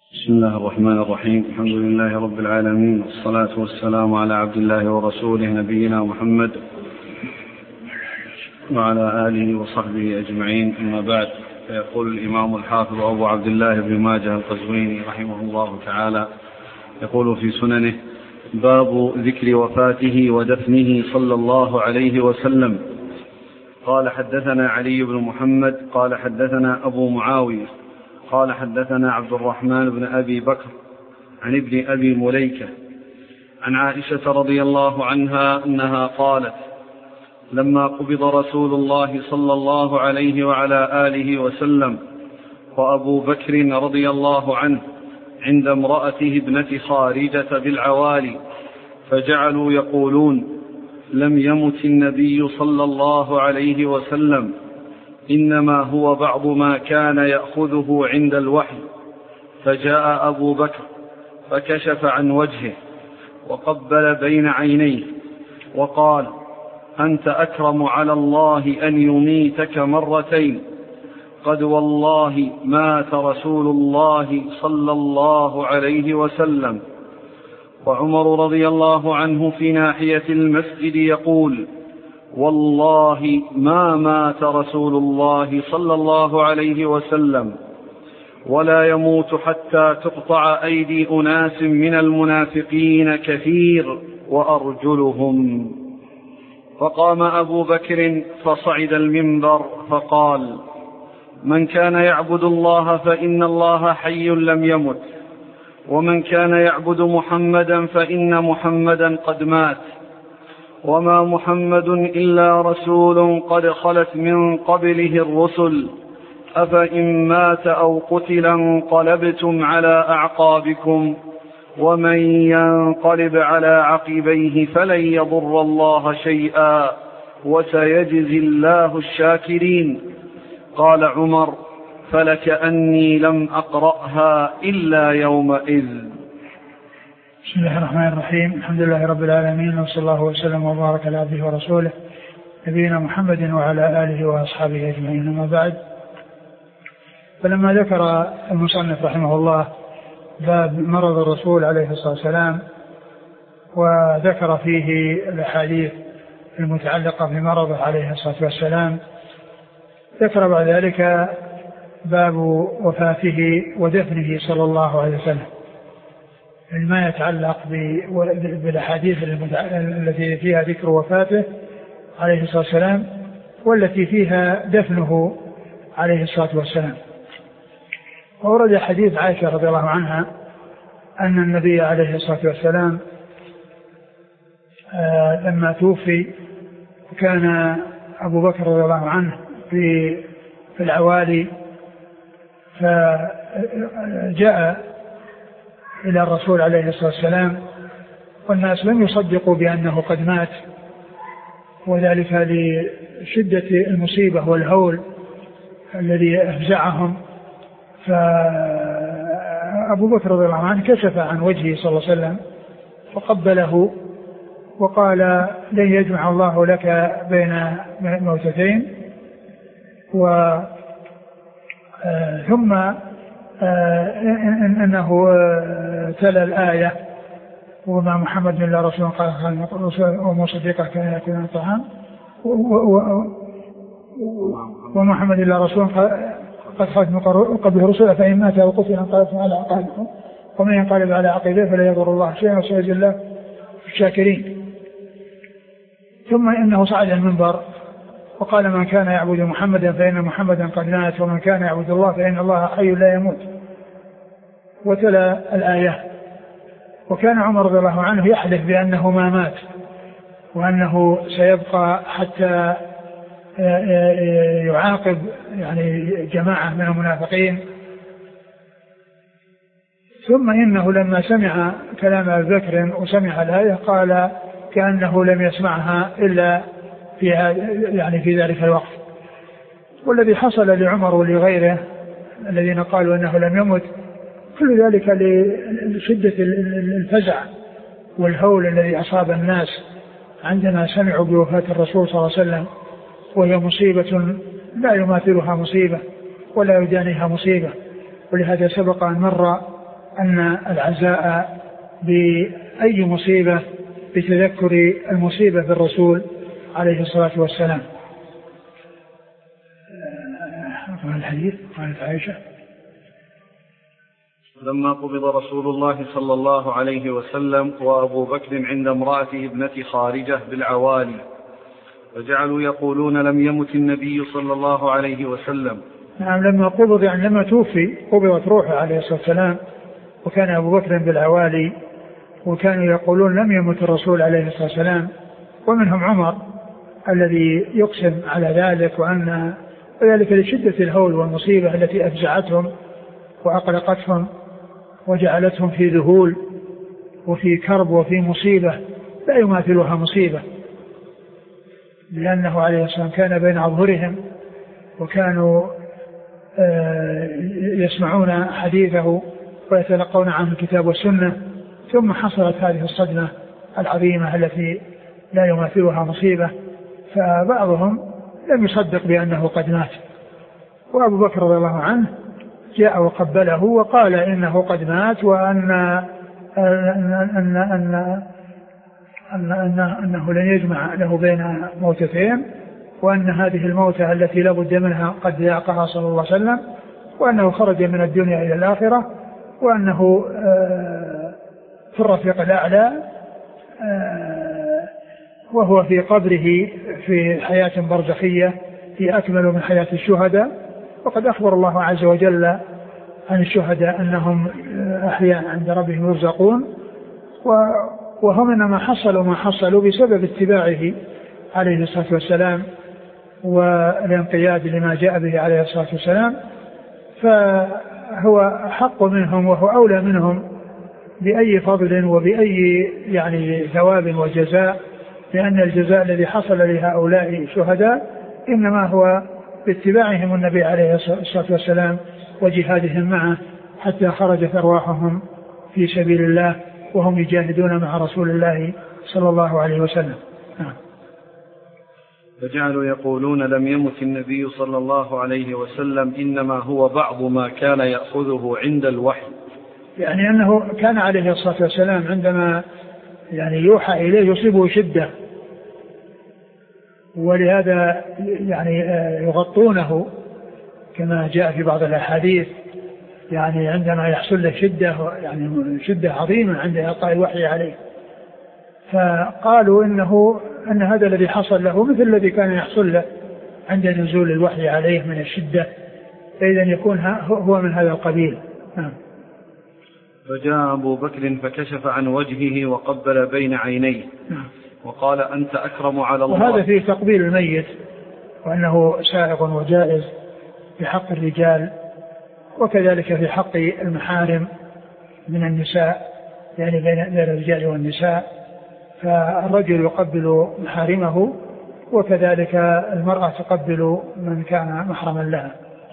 بسم الله الرحمن الرحيم. الحمد لله رب العالمين، والصلاة والسلام على عبد الله ورسوله نبينا محمد وعلى آله وصحبه أجمعين، أما بعد. فيقول الإمام الحافظ أبو عبد الله بن ماجه القزويني رحمه الله تعالى يقول في سننه: باب ذكر وفاته ودفنه صلى الله عليه وسلم. قال: حدثنا علي بن محمد قال حدثنا أبو معاوية قال حدثنا عبد الرحمن بن أبي بكر عن ابن أبي مليكة عن عائشة رضي الله عنها أنها قالت: لما قبض رسول الله صلى الله عليه وعلى آله وسلم وأبو بكر رضي الله عنه عند امرأته ابنة خارجة بالعوالي، فجعلوا يقولون: لم يمت النبي صلى الله عليه وسلم، إنما هو بعض ما كان يأخذه عند الوحي. فجاء أبو بكر فكشف عن وجهه وقبل بين عينيه وقال: أنت أكرم على الله أن يميتك مرتين، قد والله مات رسول الله صلى الله عليه وسلم. وعمر رضي الله عنه في ناحية المسجد يقول: والله ما مات رسول الله صلى الله عليه وسلم، ولا يموت حتى تقطع أيدي أناس من المنافقين كثير وأرجلهم. فقام أبو بكر فصعد المنبر فقال: من كان يعبد الله فإن الله حي لم يمت، ومن كان يعبد محمدا فإن محمدا قد مات، وما محمد إلا رسول قد خلت من قبله الرسل، أفإن مات أو قتل انقلبتم على أعقابكم، ومن ينقلب على عقبيه فلن يضر الله شيئا، وسيجزي الله الشاكرين. قال عمر: فلكأني لم أقرأها إلا يومئذ. بسم الله الرحمن الرحيم. الحمد لله رب العالمين، وصلى الله وسلم وبارك على عبده ورسوله نبينا محمد وعلى آله وأصحابه أجمعين، أما بعد. فلما ذكر المصنف رحمه الله باب مرض الرسول عليه الصلاة والسلام، وذكر فيه الأحاديث المتعلقة بمرضه عليه الصلاة والسلام، ذكر بعد ذلك باب وفاته ودفنه صلى الله عليه وسلم، ما يتعلق بالأحاديث التي فيها ذكر وفاته عليه الصلاة والسلام، والتي فيها دفنه عليه الصلاة والسلام. وورد حديث عائشة رضي الله عنها أن النبي عليه الصلاة والسلام لما توفي كان أبو بكر رضي الله عنه في العوالي، فجاء إلى الرسول عليه الصلاة والسلام، والناس لم يصدقوا بأنه قد مات، وذلك لشدة المصيبة والهول الذي أفزعهم. فأبو بكر رضي الله عنه كشف عن وجهه صلى الله عليه وسلم فقبله وقال: لن يجمع الله لك بين موتتين. ثم إنه تلا الآية: وما محمد إلا رسول قال ومصدقا كان يأكل الطعام، ومحمد إلا رسول قد خلت من قبله رسل، فإن مات أو قتل انقلبتم على أعقابكم، ومن ينقلب على عقبيه فلا يضر الله شيئا، وسيجزي الله الشاكرين. ثم إنه صعد المنبر وقال: من كان يعبد محمدا فإن محمدا قد مات، ومن كان يعبد الله فإن الله حي لا يموت، وتلا الآية. وكان عمر رضي الله عنه يحلف بأنه ما مات، وأنه سيبقى حتى يعاقب يعني جماعة من المنافقين. ثم إنه لما سمع كلام أبي بكر وسمع الآية قال كأنه لم يسمعها إلا في ذلك الوقت. والذي حصل لعمر ولغيره الذين قالوا أنه لم يمت، كل ذلك لشدة الفزع والهول الذي أصاب الناس عندما سمعوا بوفاة الرسول صلى الله عليه وسلم، وهي مصيبة لا يماثلها مصيبة ولا يدانيها مصيبة. ولهذا سبق أن مر أن العزاء بأي مصيبة بتذكر المصيبة بالرسول عليه الصلاة والسلام. الحديث قالت عائشة لما قبض رسول الله صلى الله عليه وسلم وأبو بكر عند امرأته ابنة خارجة بالعوالي، فجعلوا يقولون لم يمت النبي صلى الله عليه وسلم. نعم، لما قبض يعني لما توفي قبضت روحه عليه الصلاة والسلام، وكان أبو بكر بالعوالي، وكانوا يقولون لم يمت الرسول عليه الصلاة والسلام، ومنهم عمر الذي يقسم على ذلك، وأن ذلك لشدة الهول والمصيبة التي أفزعتهم وأقلقتهم وجعلتهم في ذهول وفي كرب وفي مصيبة لا يماثلها مصيبة، لأنه عليه الصلاة والسلام كان بين أظهرهم، وكانوا يسمعون حديثه ويتلقون عنه الكتاب والسنة، ثم حصلت هذه الصدمة العظيمة التي لا يماثلها مصيبة، فبعضهم لم يصدق بأنه قد مات. وأبو بكر رضي الله عنه جاء وقبله وقال إنه قد مات، وأن أنه لن يجمع له بين موتتين، وأن هذه الموتة التي لا بد منها قد ذاقها صلى الله عليه وسلم، وأنه خرج من الدنيا إلى الآخرة، وأنه في الرفيق الأعلى، وهو في قبره في حياة برزخية هي أكمل من حياة الشهداء. وقد أخبر الله عز وجل عن الشهداء أنهم أحياء عند ربهم يرزقون، وهم إنما حصلوا ما حصلوا بسبب اتباعه عليه الصلاة والسلام والانقياد لما جاء به عليه الصلاة والسلام، فهو حق منهم وهو أولى منهم بأي فضل وبأي يعني ثواب وجزاء، لأن الجزاء الذي حصل لهؤلاء الشهداء إنما هو باتباعهم النبي عليه الصلاة والسلام وجهادهم معه حتى خرجت أرواحهم في سبيل الله وهم يجاهدون مع رسول الله صلى الله عليه وسلم. فجعلوا يقولون لم يمت النبي صلى الله عليه وسلم إنما هو بعض ما كان يأخذه عند الوحي، يعني أنه كان عليه الصلاة والسلام عندما يعني يوحى إليه يصيبه شدة، ولهذا يعني يغطونه كما جاء في بعض الأحاديث، يعني عندما يحصل له شدة يعني شدة عظيمة عند إلقاء الوحي عليه، فقالوا أن هذا الذي حصل له مثل الذي كان يحصل له عند نزول الوحي عليه من الشدة، فإذا يكون هو من هذا القبيل. فجاء أبو بكر فكشف عن وجهه وقبل بين عينيه وقال أنت أكرم على الله. وهذا في تقبيل الميت، وأنه سائغ وجائز في حق الرجال، وكذلك في حق المحارم من النساء، يعني بين الرجال والنساء، فالرجل يقبل محارمه وكذلك المرأة تقبل من كان محرما لها.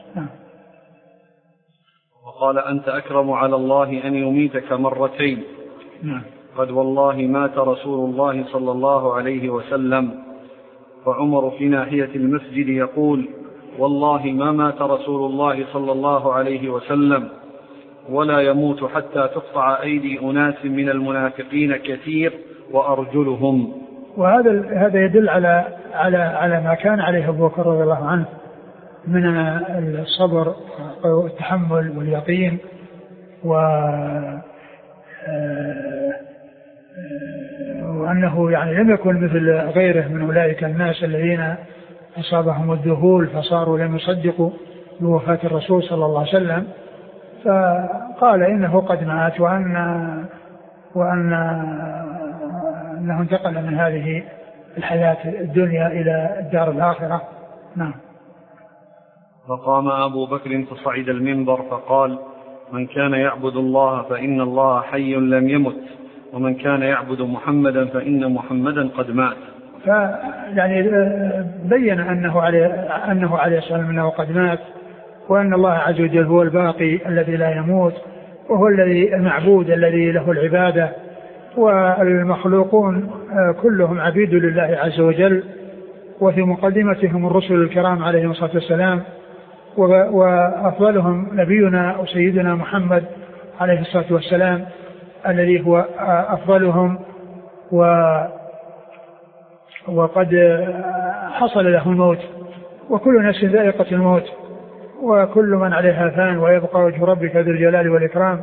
وقال أنت أكرم على الله أن يميتك مرتين. قد والله مات رسول الله صلى الله عليه وسلم. وعمر في ناحية المسجد يقول والله ما مات رسول الله صلى الله عليه وسلم ولا يموت حتى تقطع أيدي أناس من المنافقين كثير وأرجلهم. وهذا يدل على ما كان عليه أبو بكر رضي الله عنه من الصبر والتحمل واليقين، وأنه يعني لم يكن مثل غيره من أولئك الناس الذين أصابهم الذهول فصاروا لم يصدقوا بوفاة الرسول صلى الله عليه وسلم، فقال إنه قد مات وأنه انتقل من هذه الحياة الدنيا إلى الدار الآخرة. نعم. فقام أبو بكر فصعد المنبر فقال من كان يعبد الله فإن الله حي لم يمت، ومن كان يعبد محمدا فإن محمدا قد مات. يعني بين أنه عليه الصلاة والسلام أنه قد مات، وأن الله عز وجل هو الباقي الذي لا يموت، وهو الذي المعبود الذي له العبادة، والمخلوقون كلهم عبيد لله عز وجل، وفي مقدمتهم الرسل الكرام عليهم الصلاة والسلام، وأفضلهم نبينا وسيدنا محمد عليه الصلاة والسلام الذي هو أفضلهم وقد حصل له الموت، وكل نفس ذائقة الموت، وكل من عليها فان ويبقى وجه ربك ذو الجلال والإكرام.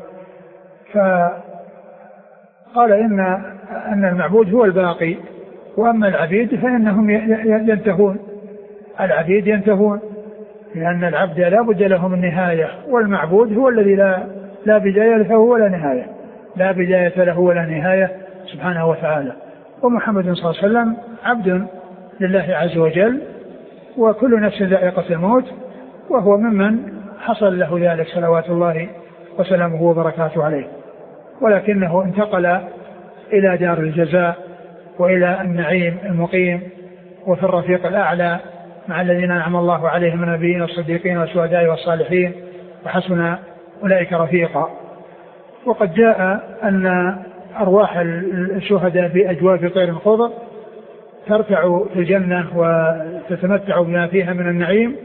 فقال أن المعبود هو الباقي، وأما العبيد فإنهم ينتهون. العبيد ينتهون لأن العبد لا بد له من نهاية، والمعبود هو الذي لا بداية له ولا نهاية، لا بداية له ولا نهاية سبحانه وتعالى. ومحمد صلى الله عليه وسلم عبد لله عز وجل، وكل نفس ذائقة الموت، وهو ممن حصل له ذلك صلوات الله وسلامه وبركاته عليه، ولكنه انتقل إلى دار الجزاء وإلى النعيم المقيم وفي الرفيق الأعلى مع الذين أنعم الله عليهم من النبيين والصديقين والشهداء والصالحين وحسن أولئك رفيقا. وقد جاء أن أرواح الشهداء في أجواف طير خضر ترتع في الجنة وتتمتع بما فيها من النعيم.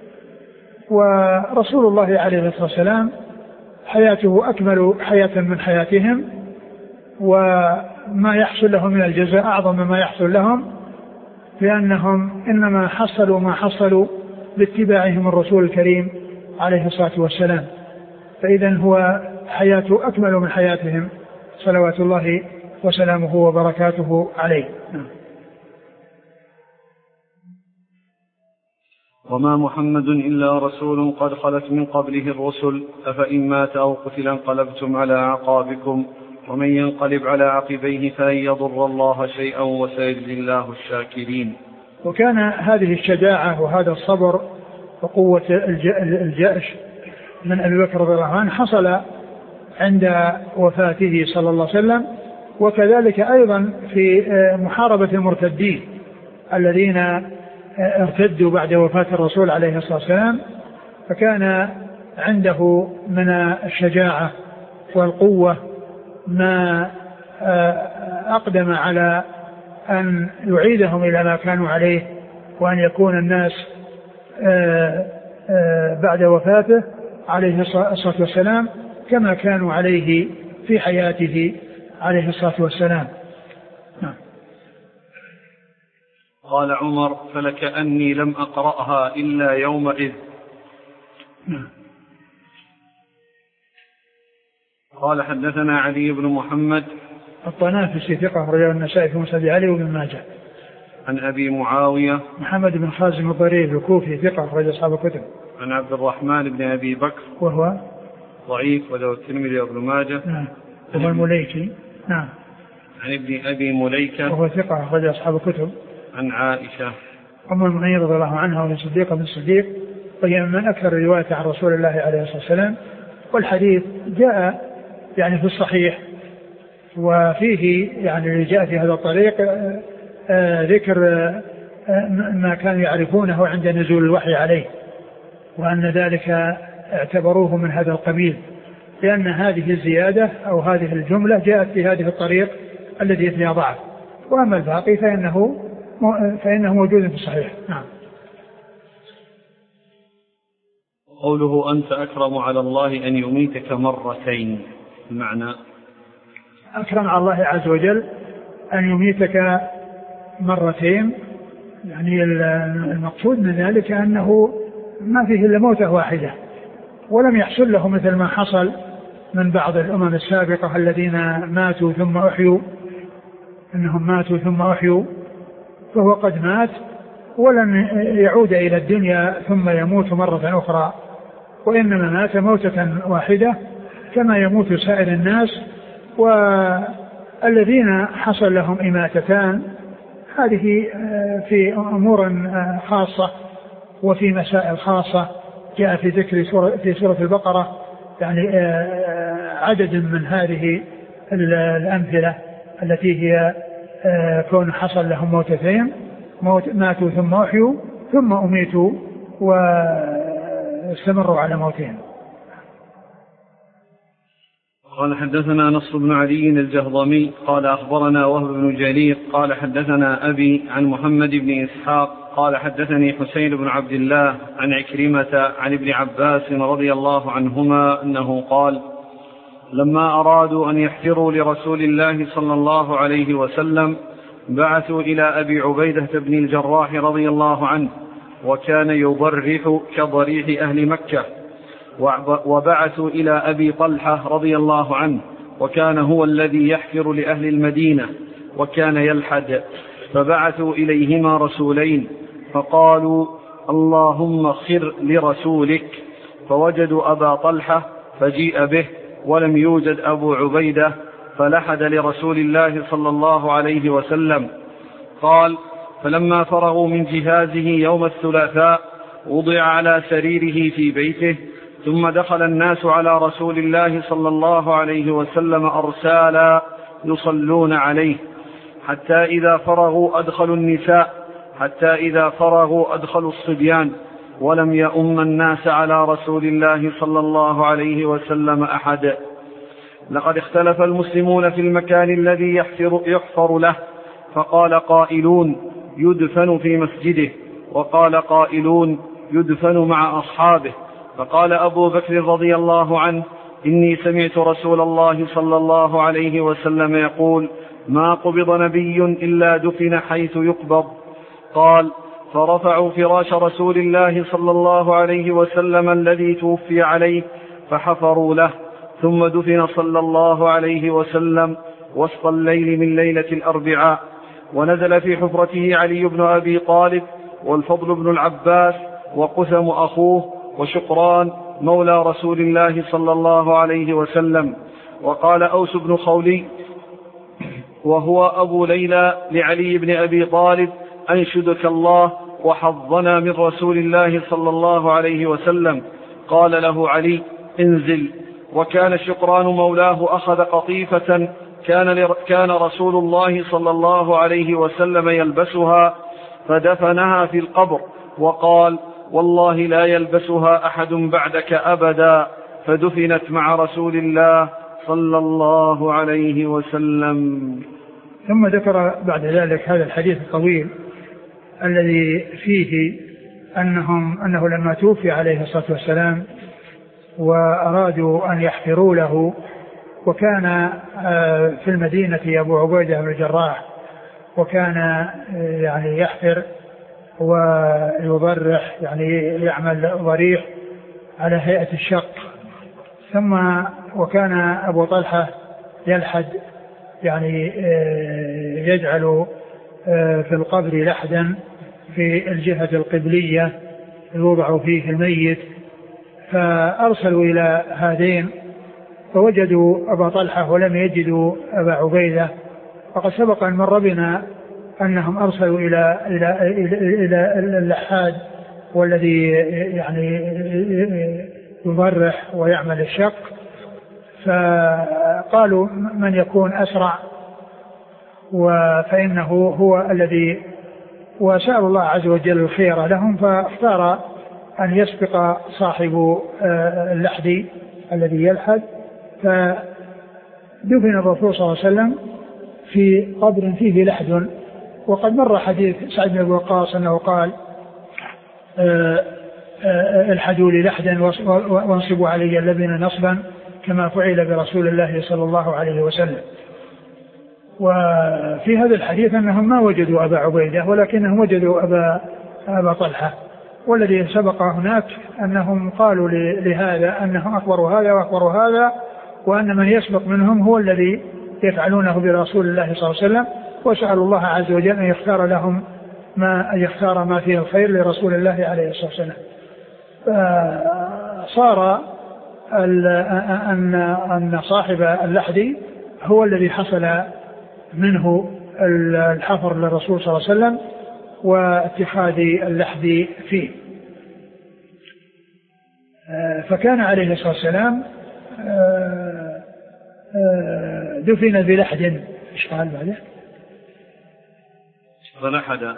ورسول الله عليه الصلاة والسلام حياته أكمل حياة من حياتهم، وما يحصل لهم من الجزاء أعظم مما يحصل لهم، لأنهم إنما حصلوا ما حصلوا باتباعهم الرسول الكريم عليه الصلاة والسلام. فإذا هو حياته أكمل من حياتهم صلوات الله وسلامه وبركاته عليه. وما محمد إلا رسول قد خلت من قبله الرسل أفإن مات أو قتل انقلبتم على أعقابكم ومن ينقلب على عقبيه فلن يضر الله شيئا وسيجزي الله الشاكرين. وكان هذه الشجاعة وهذا الصبر وقوة الجأش من أبي بكر رضي الله عنه حصل عند وفاته صلى الله عليه وسلم، وكذلك أيضا في محاربة المرتدين الذين ارتدوا بعد وفاة الرسول عليه الصلاة والسلام، فكان عنده من الشجاعة والقوة ما أقدم على أن يعيدهم إلى ما كانوا عليه، وأن يكون الناس بعد وفاته عليه الصلاة والسلام كما كانوا عليه في حياته عليه الصلاة والسلام. قال عمر فلكأني لم أقرأها إلا يومئذ. قال حدثنا علي بن محمد الطنافسي ثقة رجال النسائي في مسند علي وابن ماجه. عن أبي معاوية محمد بن خازم الضرير الكوفي ثقة رجال أصحاب الكتب. عن عبد الرحمن بن أبي بكر وهو ضعيف وله الترمذي وابن ماجه. نعم. وهو المليكي. نعم. عن ابن أبي مليكة وهو ثقة رجال أصحاب الكتب. عن عائشة أم المؤمنين رضي الله عنها وهي صديقة بن الصديق، وهي من أكثر الرواية عن رسول الله عليه الصلاة والسلام. والحديث جاء يعني في الصحيح، وفيه يعني اللي جاء في هذا الطريق ذكر ما كانوا يعرفونه عند نزول الوحي عليه، وأن ذلك اعتبروه من هذا القبيل، لأن هذه الزيادة أو هذه الجملة جاءت في هذه الطريق الذي فيها ضعف، وأما الباقي فإنه موجود في الصحيح. نعم. قوله أنت أكرم على الله أن يميتك مرتين، المعنى أكرم على الله عز وجل أن يميتك مرتين، يعني المقصود من ذلك أنه ما فيه إلا موتة واحدة، ولم يحصل له مثل ما حصل من بعض الأمم السابقة الذين ماتوا ثم أحيوا، أنهم ماتوا ثم أحيوا، فهو قد مات ولن يعود إلى الدنيا ثم يموت مرة أخرى، وإنما مات موتة واحدة كما يموت سائر الناس. والذين حصل لهم إماتتان هذه في أمور خاصة وفي مسائل خاصة، جاء في ذكر في سورة البقرة يعني عدد من هذه الأمثلة التي هي كون حصل لهم موتتين، ماتوا ثم أحيوا ثم أميتوا واستمروا على موتهم. قال حدثنا نصر بن علي الجهضمي قال أخبرنا وهب بن جرير قال حدثنا أبي عن محمد بن إسحاق قال حدثني حسين بن عبد الله عن عكرمة عن ابن عباس رضي الله عنهما أنه قال لما أرادوا أن يحفروا لرسول الله صلى الله عليه وسلم بعثوا إلى أبي عبيدة بن الجراح رضي الله عنه، وكان يضرح كضريح أهل مكة. وبعثوا إلى أبي طلحة رضي الله عنه، وكان هو الذي يحفر لأهل المدينة، وكان يلحد. فبعثوا إليهما رسولين فقالوا: اللهم خر لرسولك. فوجدوا أبا طلحة فجيء به، ولم يوجد أبو عبيدة، فلحد لرسول الله صلى الله عليه وسلم. قال: فلما فرغوا من جهازه يوم الثلاثاء وضع على سريره في بيته، ثم دخل الناس على رسول الله صلى الله عليه وسلم أرسالا يصلون عليه، حتى إذا فرغوا أدخلوا النساء، حتى إذا فرغوا أدخلوا الصبيان، ولم يؤم الناس على رسول الله صلى الله عليه وسلم أحد. لقد اختلف المسلمون في المكان الذي يحفر له، فقال قائلون: يدفن في مسجده، وقال قائلون: يدفن مع أصحابه. فقال أبو بكر رضي الله عنه: إني سمعت رسول الله صلى الله عليه وسلم يقول: ما قبض نبي إلا دفن حيث يقبض. قال: فرفعوا فراش رسول الله صلى الله عليه وسلم الذي توفي عليه فحفروا له، ثم دفن صلى الله عليه وسلم وسط الليل من ليلة الأربعاء. ونزل في حفرته علي بن أبي طالب، والفضل بن العباس، وقثم أخوه، وشقران مولى رسول الله صلى الله عليه وسلم. وقال أوس بن خولي وهو أبو ليلى لعلي بن أبي طالب: أنشدك الله وحظنا من رسول الله صلى الله عليه وسلم. قال له علي: انزل. وكان شقران مولاه أخذ قطيفة كان رسول الله صلى الله عليه وسلم يلبسها، فدفنها في القبر، وقال: والله لا يلبسها أحد بعدك أبدا، فدفنت مع رسول الله صلى الله عليه وسلم. ثم ذكر بعد ذلك هذا الحديث الطويل الذي فيه أنه لما توفي عليه الصلاة والسلام وأرادوا أن يحفروا له، وكان في المدينة أبو عبيدة بن الجراح، وكان يعني يحفر ويضرح، يعني يعمل ضريح على هيئة الشق. ثم وكان أبو طلحة يلحد، يعني يجعل في القبر لحدا في الجهة القبلية يوضع فيه الميت. فأرسلوا إلى هذين فوجدوا أبا طلحة ولم يجدوا أبا عبيدة. وقد سبق أن مر بنا أنهم أرسلوا إلى اللحاد والذي يعني يضرح ويعمل الشق، فقالوا من يكون أسرع فإنه هو الذي، وسأل الله عز وجل الخير لهم، فاختار أن يسبق صاحب اللحد الذي يلحد. فدفن الرسول صلى الله عليه وسلم في قبر فيه لحد. وقد مر حديث سعد بن وقاص أنه قال: الحدوا لي لحدا وانصبوا علي اللبن نصبا كما فعل برسول الله صلى الله عليه وسلم. وفي هذا الحديث أنهم ما وجدوا أبا عبيدة، ولكنهم وجدوا أبا طلحة. والذي سبق هناك أنهم قالوا لهذا أنهم أخبروا هذا وأخبروا هذا، وأن من يسبق منهم هو الذي يفعلونه برسول الله صلى الله عليه وسلم. وسألوا الله عز وجل أن يختار لهم ما فيه الخير لرسول الله عليه الصلاة والسلام. صار أن صاحب اللحد هو الذي حصل منه الحفر للرسول صلى الله عليه وسلم واتخاذ اللحد فيه. فكان عليه الصلاة والسلام دفن بلحد. ايش قال بعده؟ فلحد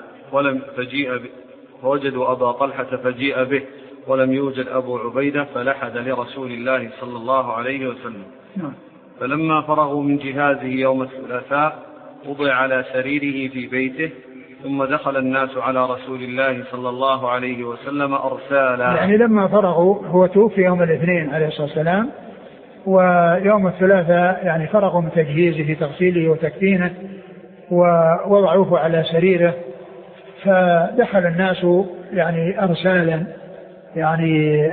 فوجدوا أبا طلحة فجيء به، ولم يوجد أبو عبيدة، فلحد لرسول الله صلى الله عليه وسلم. فلما فرغوا من جهازه يوم الثلاثاء وضع على سريره في بيته، ثم دخل الناس على رسول الله صلى الله عليه وسلم أرسالا. يعني لما فرغوا، هو توفي يوم الاثنين عليه الصلاة والسلام، ويوم الثلاثاء يعني فرغوا من تجهيزه تغسيله وتكفينه ووضعوه على سريره، فدخل الناس يعني أرسالا يعني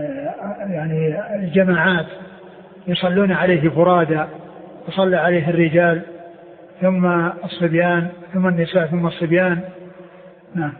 جماعات يصلون عليه فرادى، وصلى عليه الرجال ثم الصبيان ثم النساء ثم الصبيان. نعم.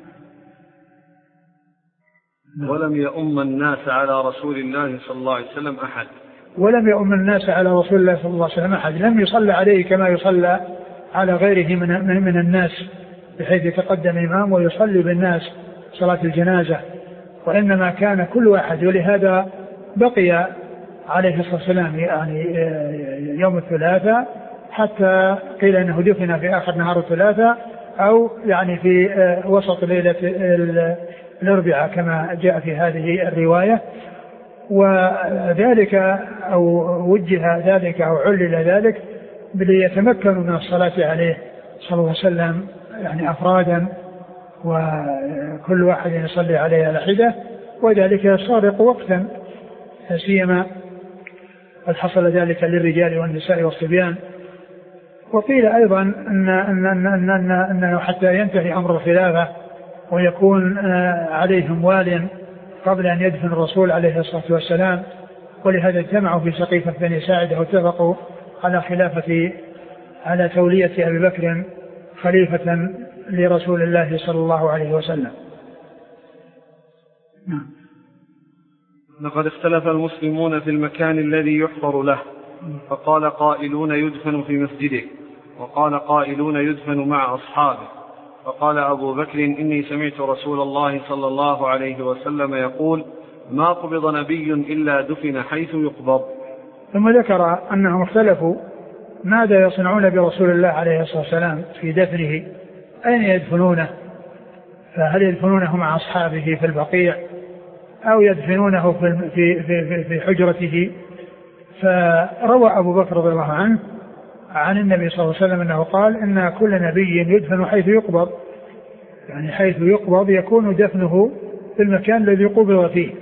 ولم يؤم الناس على رسول الله صلى الله عليه وسلم أحد. ولم يؤم الناس على رسول الله صلى الله عليه وسلم أحد، لم يصلى عليه كما يصلى على غيره من الناس، بحيث يتقدم إمام ويصلي بالناس صلاة الجنازة، وإنما كان كل واحد. ولهذا بقي عليه الصلاة والسلام يعني يوم الثلاثاء حتى قيل أنه دفن في آخر نهار الثلاثاء أو يعني في وسط ليلة الأربعاء كما جاء في هذه الرواية. وذلك أو وجه ذلك أو علل ذلك ليتمكنوا من الصلاة عليه صلى الله عليه وسلم يعني أفرادا، وكل واحد يصلي عليه على حدة، وذلك يستغرق وقتا، سيما قد حصل ذلك للرجال والنساء والصبيان. وقيل أيضا أنه حتى ينتهي أمر الخلافة ويكون عليهم وال قبل أن يدفن الرسول عليه الصلاة والسلام، ولهذا اجتمعوا في سقيفة بني ساعدة واتفقوا على تولية أبي بكر خليفة لرسول الله صلى الله عليه وسلم. لقد اختلف المسلمون في المكان الذي يحفر له، فقال قائلون يدفن في مسجده، وقال قائلون يدفن مع أصحابه. فقال أبو بكر إني سمعت رسول الله صلى الله عليه وسلم يقول ما قبض نبي إلا دفن حيث يقبض. ثم ذكر أنهم اختلفوا ماذا يصنعون برسول الله عليه الصلاة والسلام في دفنه، أين يدفنونه، فهل يدفنونه مع أصحابه في البقيع أو يدفنونه في حجرته. فروى أبو بكر رضي الله عنه عن النبي صلى الله عليه وسلم أنه قال إن كل نبي يدفن حيث يقبض، يعني حيث يقبض يكون دفنه في المكان الذي قبض فيه.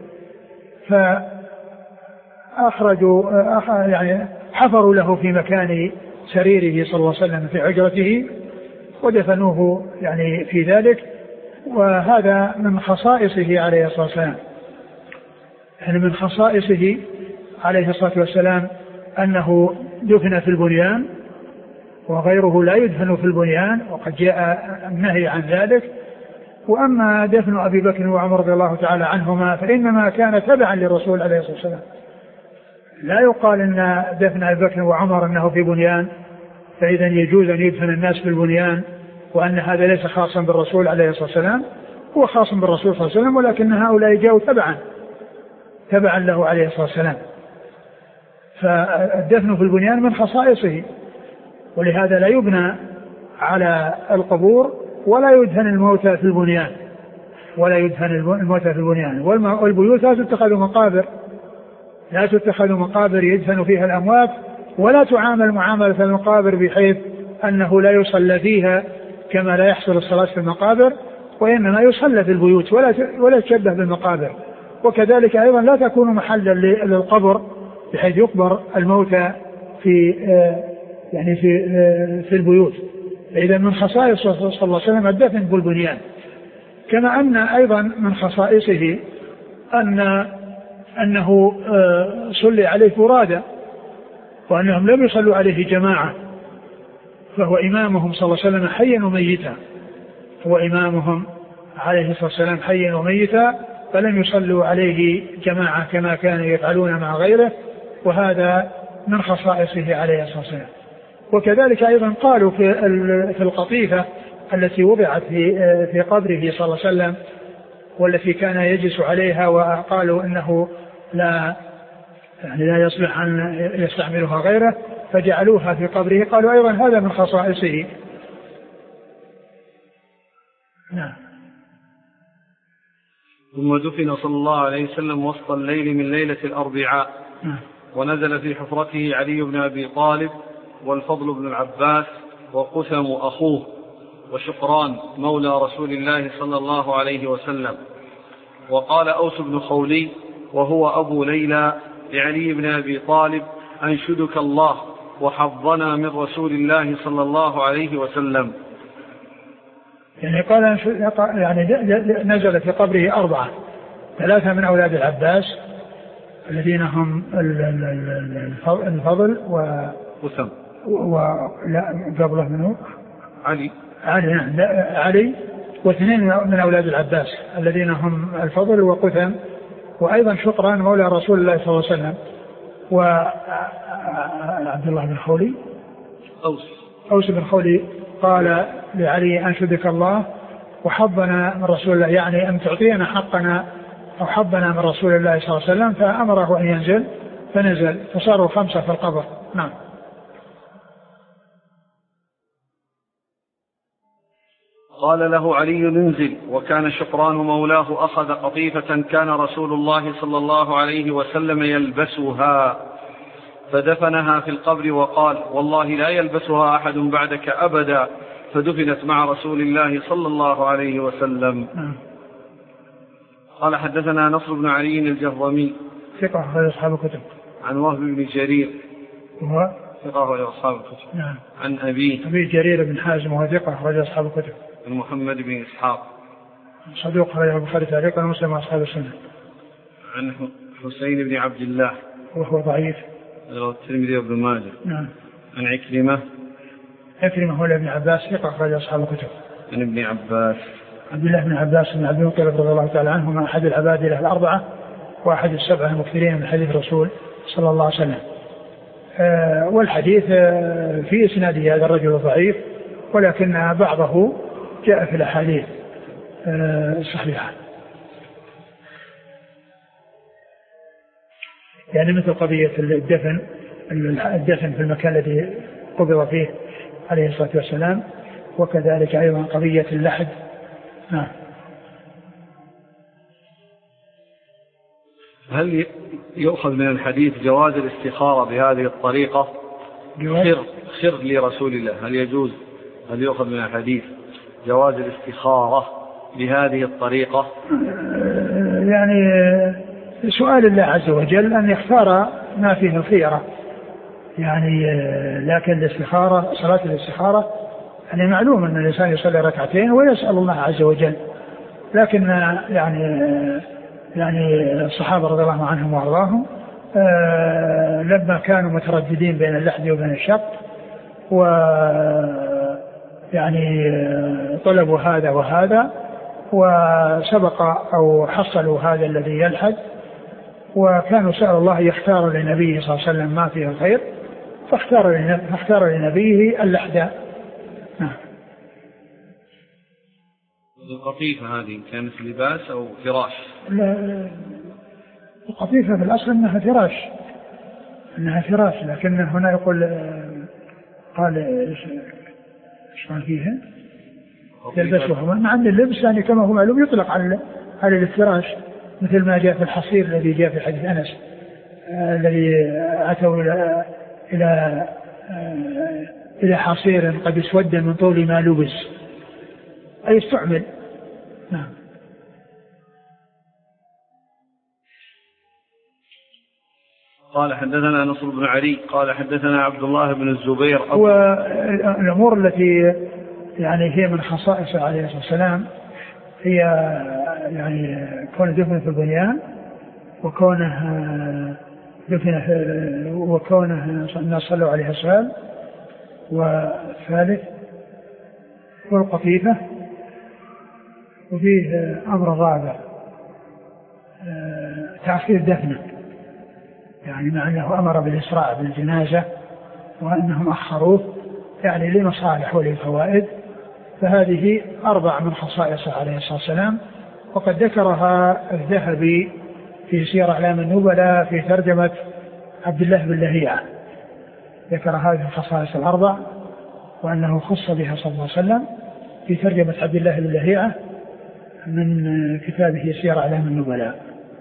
فأخرجوا يعني حفروا له في مكان سريره صلى الله عليه وسلم في حجرته ودفنوه يعني في ذلك. وهذا من خصائصه عليه الصلاة والسلام، يعني من خصائصه عليه الصلاة والسلام أنه دفن في البنيان، وغيره لا يدفن في البنيان، وقد جاء النهي عن ذلك. وأما دفن أبي بكر وعمر رضي الله تعالى عنهما فإنما كان تبعا للرسول عليه الصلاة والسلام. لا يقال أن دفن أبي بكر وعمر أنه في بنيان فإذا يجوز أن يدفن الناس في البنيان، وأن هذا ليس خاصا بالرسول عليه الصلاة والسلام، هو خاص بالرسول صلى الله عليه وسلم، ولكن هؤلاء جاءوا تبعا له عليه الصلاة والسلام. فالدفن في البنيان من خصائصه، ولهذا لا يبنى على القبور ولا يدفن الموتى في البنيان، والبيوت لا تتخذ مقابر يدفن فيها الأموات، ولا تعامل معاملة المقابر بحيث أنه لا يصلى فيها كما لا يحصل الصلاة في المقابر، وإنما يصلى في البيوت ولا تشبه بالمقابر. وكذلك أيضا لا تكون محلا للقبر بحيث يقبر الموتى في البيوت. إذا من خصائص صلى الله عليه وسلم الدفن بالبنيان. كما أن أيضا من خصائصه أنه صلي عليه فرادى، وأنهم لم يصلوا عليه جماعة، فهو إمامهم صلى الله عليه وسلم حيا وميتا، هو إمامهم عليه الصلاة والسلام حيا وميتا، فلم يصلوا عليه جماعة كما كانوا يفعلون مع غيره، وهذا من خصائصه عليه الصلاة والسلام. وكذلك أيضا قالوا في القطيفة التي وضعت في قبره صلى الله عليه وسلم والتي كان يجلس عليها، وقالوا إنه لا يصلح أن يستعملها غيره فجعلوها في قبره، قالوا أيضا هذا من خصائصه. نعم. ثم دفن صلى الله عليه وسلم وسط الليل من ليلة الأربعاء، ونزل في حفرته علي بن أبي طالب والفضل بن العباس وقسم أخوه وشقران مولى رسول الله صلى الله عليه وسلم. وقال أوس بن خولي وهو أبو ليلى لعلي بن أبي طالب: أنشدك الله وحظنا من رسول الله صلى الله عليه وسلم. يعني قال يعني نزل في قبره 4: 3 من أولاد العباس الذين هم الفضل وسم لا قبله منه علي، و2 من أولاد العباس الذين هم الفضل وقثم، وأيضا شطران مولى رسول الله صلى الله عليه وسلم، وعبد الله بن خولي أوس بن خولي قال لعلي: أنشدك الله وحظنا من رسول الله، يعني أن تعطينا حقنا أو حظنا من رسول الله صلى الله عليه وسلم، فأمره أن ينزل فنزل، فصاروا 5 في القبر. نعم. قال له علي: انزل. وكان شطران مولاه أخذ قطيفة كان رسول الله صلى الله عليه وسلم يلبسها فدفنها في القبر وقال: والله لا يلبسها أحد بعدك أبدا، فدفنت مع رسول الله صلى الله عليه وسلم. قال: حدثنا نصر بن علي الجهضمي ثقة أخرج أصحاب الكتب. عن وهب بن جرير وهو ثقة أخرج أصحاب الكتب. نعم. عن أبي جرير بن حازم وهو ثقة أخرج أصحاب الكتب. عن محمد بن إسحاق صدوق أخرج البخاري تعليقا ومسلم وأصحاب السنة. عن حسين بن عبد الله وهو ضعيف، رواه الترمذي وابن ماجه. نعم. عن عكرمة هو ابن عباس ثقة أخرج أصحاب الكتب. عن ابن عباس عبد الله بن عباس بن عبد المطلب رضي الله تعالى عنهما أحد العبادلة ال4 وأحد ال7 المكثرين من حديث الرسول صلى الله عليه وسلم. والحديث في إسناده هذا الرجل ضعيف، ولكن بعضه جاء في الأحاديث الصحيحة، يعني مثل قضية الدفن في المكان الذي قبض فيه عليه الصلاة والسلام، وكذلك أيضا قضية اللحد. هل يؤخذ من الحديث جواز الاستخارة بهذه الطريقة؟ خر لرسول الله، هل يجوز؟ هل يؤخذ من الحديث جواز الاستخارة بهذه الطريقة؟ يعني سؤال الله عز وجل أن يختار ما فيه الخيرة، يعني لكن الاستخارة، صلاة الاستخارة يعني معلوم أن الإنسان يصلي 2 ركعتين ويسأل الله عز وجل، لكن يعني الصحابة رضي الله عنهم وارضاهم لما كانوا مترددين بين اللحد وبين الشق، ويعني طلبوا هذا وهذا وسبق أو حصلوا هذا الذي يلحد، وكانوا سأل الله يختار لنبيه صلى الله عليه وسلم ما فيه الخير، فاختار لنبيه اللحد. القطيفة هذه كانت لباس أو فراش؟ لا، القطيفة في الأصل أنها فراش، لكن هنا يقول قال إيش قال فيها؟ يلبسها مع أن اللبس يعني كما هو معلوم يطلق على الفراش، مثل ما جاء في الحصير الذي جاء في حديث أنس الذي أتوا إلى حصير قد اسود من طول ما لبس، أي استعمل. نعم. قال: حدثنا نصر بن علي قال: حدثنا عبد الله بن الزبير. والأمور التي يعني هي من خصائص عليه الصلاة والسلام هي يعني كون دفن في البنيان، وكونه الناس صلوا عليه السلام، والثالث والقطيفة، وفيه أمر رابع تأخير دفنه، يعني مع أنه أمر بالإسراع بالجنازة وأنهم أخروه يعني لمصالح وللفوائد، فهذه 4 من خصائصه عليه الصلاة والسلام، وقد ذكرها الذهبي في سير أعلام النبلاء في ترجمة عبد الله بن لهيعة، ذكر هذه الخصائص 4 وأنه خص بها صلى الله عليه وسلم في ترجمة عبد الله بن لهيعة من كتابه سير أعلام النبلاء.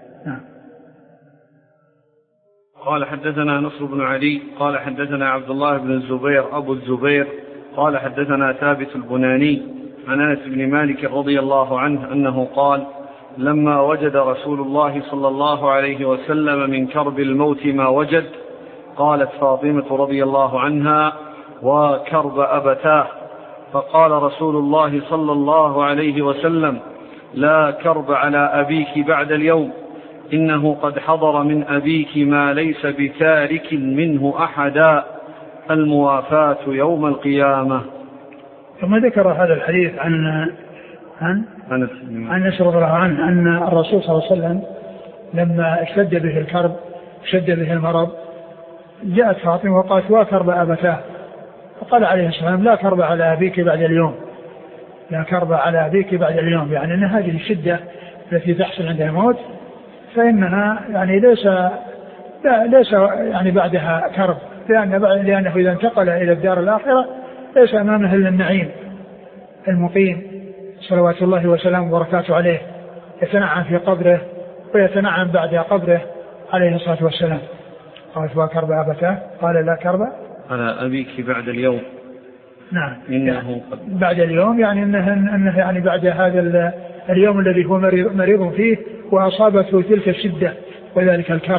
قال: حدثنا نصر بن علي قال: حدثنا عبد الله بن الزبير أبو الزبير قال: حدثنا ثابت البناني عن أنس بن مالك رضي الله عنه أنه قال: لما وجد رسول الله صلى الله عليه وسلم من كرب الموت ما وجد. قالت فاطمة رضي الله عنها: وكرب أبتاه. فقال رسول الله صلى الله عليه وسلم: لا كرب على أبيك بعد اليوم، إنه قد حضر من أبيك ما ليس بتارك منه أحدا، الموافاة يوم القيامة. ثم ذكر هذا الحديث عن أنس رضي الله عنه أن الرسول صلى الله عليه وسلم لما اشتد به الكرب اشتد به المرض جاءت فاطمة وقالت: وكرب أبتاه. فقال عليه السلام: لا كرب على أبيك بعد اليوم، لا كرب على أبيك بعد اليوم، يعني أن هذه الشدة التي تحصل عند الموت فإنها يعني ليس يعني بعدها كرب، لأنه إذا انتقل إلى الدار الآخرة ليس أمامه إلا النعيم المقيم صلوات الله وسلامه وبركاته عليه، يتنعم في قبره ويتنعم بعد قبره عليه الصلاة والسلام. قالت: وكرب أبتاه. قال: لا كرب على أبيك بعد اليوم. نعم، إنه بعد اليوم يعني أنه يعني بعد هذا اليوم الذي هو مريض فيه وأصابته تلك الشدة وذلك الكرب.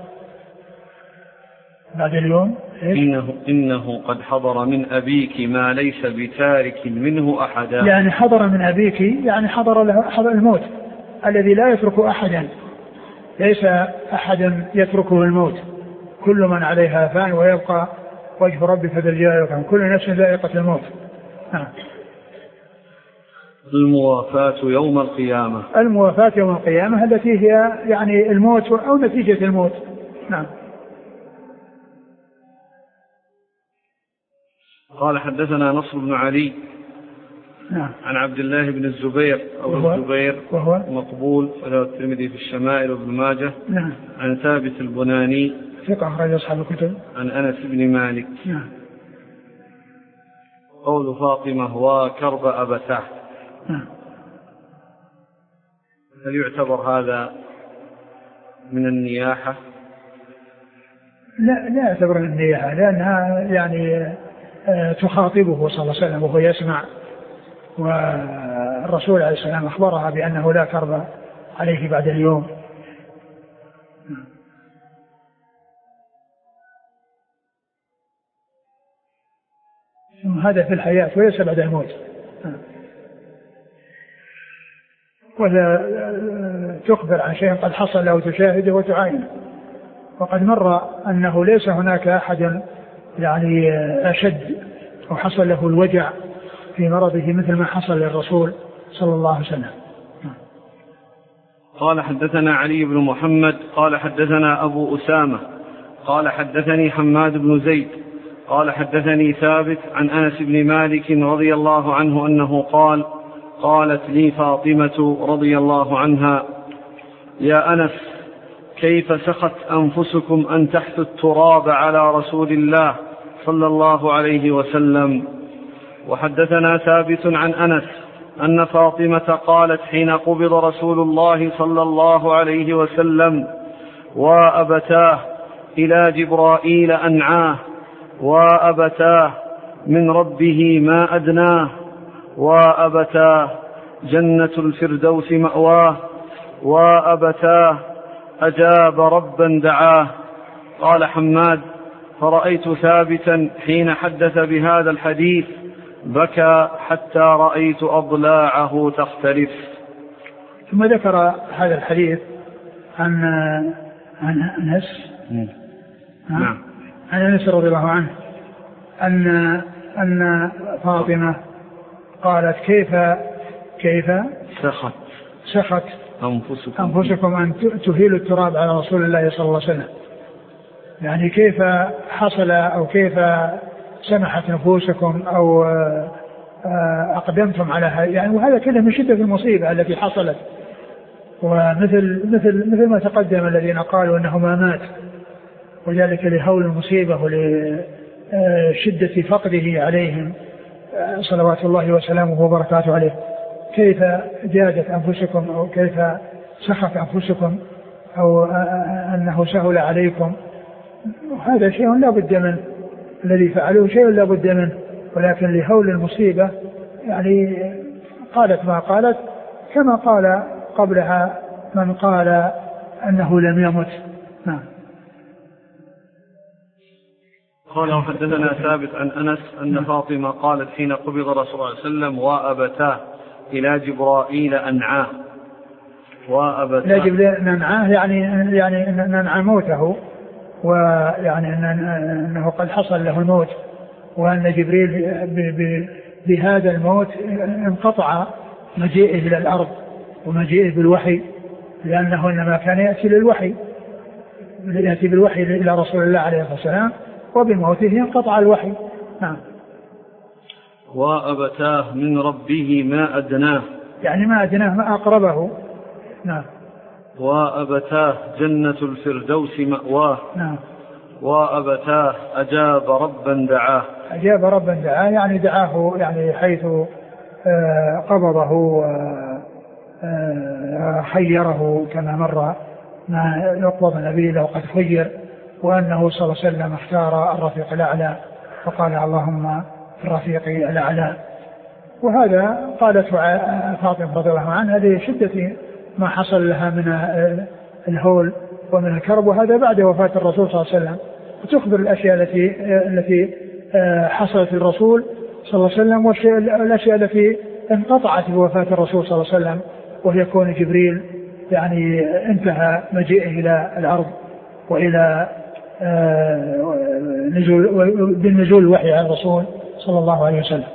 بعد اليوم إنه قد حضر من أبيك ما ليس بتارك منه أحدا. يعني حضر من أبيك يعني حضر الموت الذي لا يترك أحدا، ليس أحدا يتركه الموت، كل من عليها فان ويبقى وجه ربك ذا الجلال والإكرام، كل نفس ذائقة الموت. الموافاة يوم القيامة. الموافاة يوم القيامة التي هي يعني الموت أو نتيجة الموت. نعم. قال: حدثنا نصر بن علي نعم. عن عبد الله بن الزبير أو الزبير وهو مقبول وله الترمذي في الشمائل وابن ماجه. نعم. عن ثابت البناني ثقة أخرج أصحاب الكتب. عن أنس بن مالك. نعم. قول فاطمة: وكرب أبتاه. نعم. هل يعتبر هذا من النياحة؟ لا يعتبر من النياحة، لأنها يعني تخاطبه صلى الله عليه وسلم وهو يسمع، والرسول عليه السلام أخبرها بأنه لا كرب عليه بعد اليوم. هذا في الحياة وليس بعد الموت، ولا تخبر عن شيء قد حصل له تشاهده وتعاينه. وقد مر أنه ليس هناك أحد يعني أشد أو حصل له الوجع في مرضه مثل ما حصل للرسول صلى الله عليه وسلم. قال: حدثنا علي بن محمد قال: حدثنا أبو أسامة قال: حدثني حماد بن زيد قال: حدثني ثابت عن أنس بن مالك رضي الله عنه أنه قال: قالت لي فاطمة رضي الله عنها: يا أنس، كيف سخت أنفسكم أن تحثوا التراب على رسول الله صلى الله عليه وسلم. وحدثنا ثابت عن أنس أن فاطمة قالت حين قبض رسول الله صلى الله عليه وسلم: وأبتاه إلى جبرائيل أنعاه، وأبتاه من ربه ما أدناه، وأبتاه جنة الفردوس مأواه، وأبتاه أجاب ربا دعاه. قال حماد: فرأيت ثابتا حين حدث بهذا الحديث بكى حتى رأيت أضلاعه تختلف. ثم ذكر هذا الحديث عن أنس. نعم. عن أنس رضي الله عنه أن فاطمة قالت: كيف سخت أنفسكم أن تهيلوا التراب على رسول الله صلى الله عليه وسلم، يعني كيف حصل أو كيف سمحت نفوسكم أو أقدمتم على هذا، يعني وهذا كله من شدة المصيبة التي حصلت. ومثل ما تقدم الذين قالوا أنه ما مات، وذلك لهول المصيبة ولشدة فقده عليهم صلوات الله وسلامه وبركاته عليه. كيف جادت أنفسكم أو كيف سخف أنفسكم أو أنه سهل عليكم، هذا شيء لا بد منه، الذي فعلوه شيء لا بد منه، ولكن لهول المصيبة يعني قالت ما قالت، كما قال قبلها من قال أنه لم يمت. نعم. قال وحدثنا ثابت عن أنس أن فاطمة قالت حين قبض رسول الله صلى الله عليه وسلم وأبتاه إلى جبرائيل أنعاه. إلى جبرائيل ننعاه يعني ننعى موته، ويعني أنه قد حصل له الموت، وأن جبريل بهذا الموت انقطع مجيئه إلى الأرض ومجيئه بالوحي، لأنه إنما كان يأتي بالوحي إلى رسول الله عليه الصلاة والسلام، وبموته انقطع الوحي. نعم. وأبتاه من ربه ما أدناه، يعني ما أدناه ما أقربه. نعم. وأبتاه جنة الفردوس مأواه. نعم. وأبتاه أجاب ربا دعاه. أجاب ربا دعاه يعني دعاه يعني حيث قبضه خيره كما مر ما يطلب النبي لو قد خير، وأنه صلى الله عليه وسلم اختار الرفيق الأعلى فقال اللهم في الرفيق الأعلى. وهذا قالت فاطمة رضي الله عنها لشدة ما حصل لها من الهول ومن الكرب، وهذا بعد وفاة الرسول صلى الله عليه وسلم، وتخبر الأشياء التي حصلت للرسول صلى الله عليه وسلم، والأشياء التي انقطعت بوفاة الرسول صلى الله عليه وسلم، وهي كون جبريل يعني انتهى مجيئه إلى الأرض وإلى بالنزول الوحي على الرسول صلى الله عليه وسلم.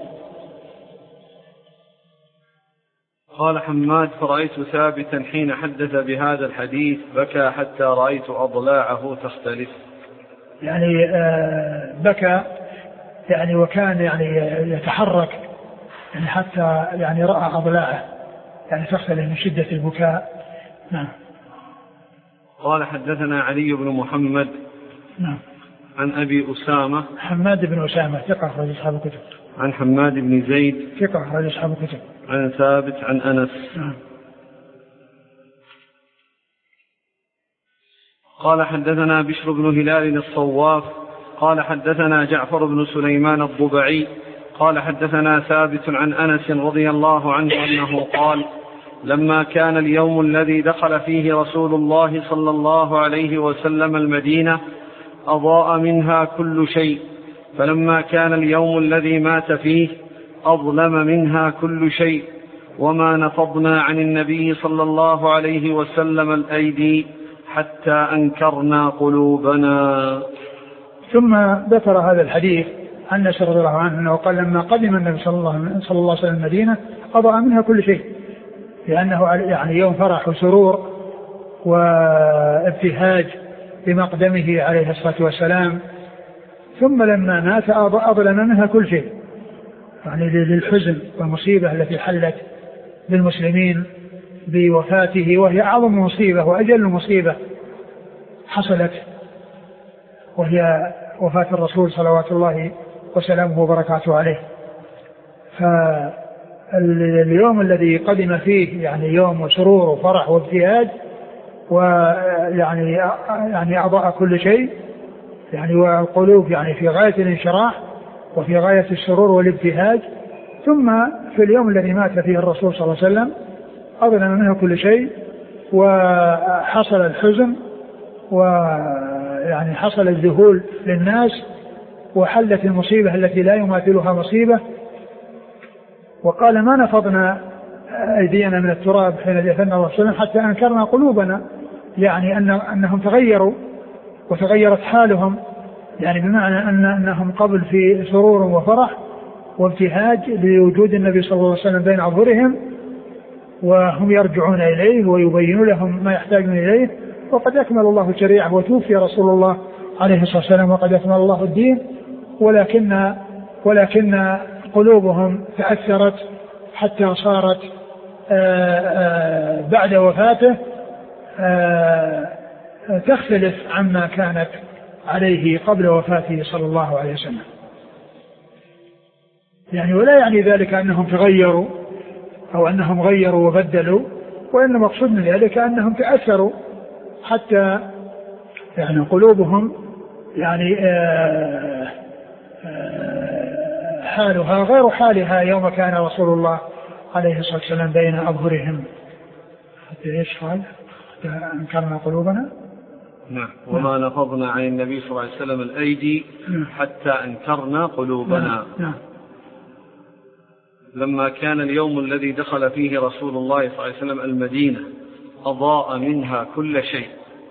قال حماد فرأيت ثابتا حين حدث بهذا الحديث بكى حتى رأيت أضلاعه تختلف. يعني بكى يعني وكان يعني يتحرك يعني حتى يعني رأى أضلاعه يعني تختلف من شدة البكاء. نعم. قال حدثنا علي بن محمد. نعم. عن أبي أسامة حماد بن أسامة ثقة أخرج أصحاب الكتب. عن حماد بن زيد ثقة أخرج أصحاب الكتب. عن ثابت عن أنس. نعم. قال حدثنا بشر بن هلال الصواف قال حدثنا جعفر بن سليمان الضبعي قال حدثنا ثابت عن أنس رضي الله عنه أنه قال لما كان اليوم الذي دخل فيه رسول الله صلى الله عليه وسلم المدينة أضاء منها كل شيء، فلما كان اليوم الذي مات فيه أظلم منها كل شيء، وما نفضنا عن النبي صلى الله عليه وسلم الأيدي حتى أنكرنا قلوبنا. ثم ذكر هذا الحديث عن أنس رضي الله عنه أنه قال لما قدم النبي صلى الله عليه وسلم المدينة أضاء منها كل شيء، لأنه يعني يوم فرح وسرور وابتهاج بمقدمه عليه الصلاة والسلام. ثم لما مات أظلم منها كل شيء، يعني للحزن والمصيبة التي حلت بالمسلمين بوفاته، وهي أعظم مصيبة وأجل مصيبة حصلت، وهي وفاة الرسول صلوات الله وسلامه وبركاته عليه. فاليوم الذي قدم فيه يعني يوم سرور وفرح وابتهاج، ويعني أضاء كل شيء يعني، والقلوب يعني في غاية الانشراح وفي غاية السرور والابتهاج. ثم في اليوم الذي مات فيه الرسول صلى الله عليه وسلم أظلم منه كل شيء، وحصل الحزن ويعني حصل الذهول للناس، وحلت المصيبة التي لا يماثلها مصيبة. وقال ما نفضنا أيدينا من التراب حين دفنا الرسول حتى أنكرنا قلوبنا، يعني أنهم تغيروا وتغيرت حالهم، يعني بمعنى أنهم قبل في سرور وفرح وابتهاج لوجود النبي صلى الله عليه وسلم بين أظهرهم، وهم يرجعون إليه ويبين لهم ما يحتاجون إليه، وقد أكمل الله الشريعة وتوفي رسول الله عليه الصلاة والسلام وقد أكمل الله الدين، ولكن قلوبهم تأثرت حتى صارت بعد وفاته تختلف عما كانت عليه قبل وفاته صلى الله عليه وسلم. يعني ولا يعني ذلك أنهم تغيروا أو أنهم غيروا وبدلوا، وإنما مقصود من ذلك أنهم تأثروا حتى يعني قلوبهم يعني حالها غير حالها يوم كان رسول الله عليه الصلاة والسلام بين أظهرهم. حتى إيش قال؟ أنكرنا قلوبنا. نعم. وما نفضنا عن النبي صلى الله عليه وسلم الأيدي حتى أنكرنا قلوبنا. نعم. لما كان اليوم الذي دخل فيه رسول الله صلى الله عليه وسلم المدينة أضاء منها كل شيء.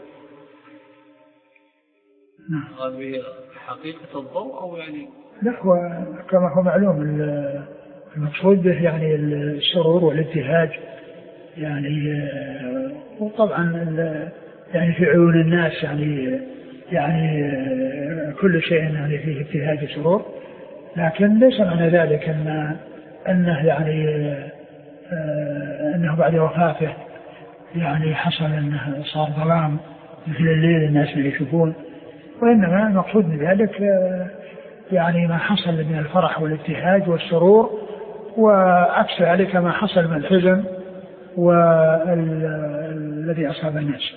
هذه حقيقة الضوء أو يعني؟ لا، هو كما هو معلوم المقصود به يعني السرور والابتهاج يعني، وطبعا يعني في عيون الناس يعني كل شيء يعني فيه ابتهاج وسرور، لكن ليس معنى ذلك أنه يعني أنه بعد وفاته يعني حصل أنه صار ظلام مثل الليل الناس اللي يشوفون، وإنما المقصود من ذلك يعني ما حصل من الفرح والابتهاج والسرور، وعكس ذلك ما حصل من الحزن والذي أصاب الناس.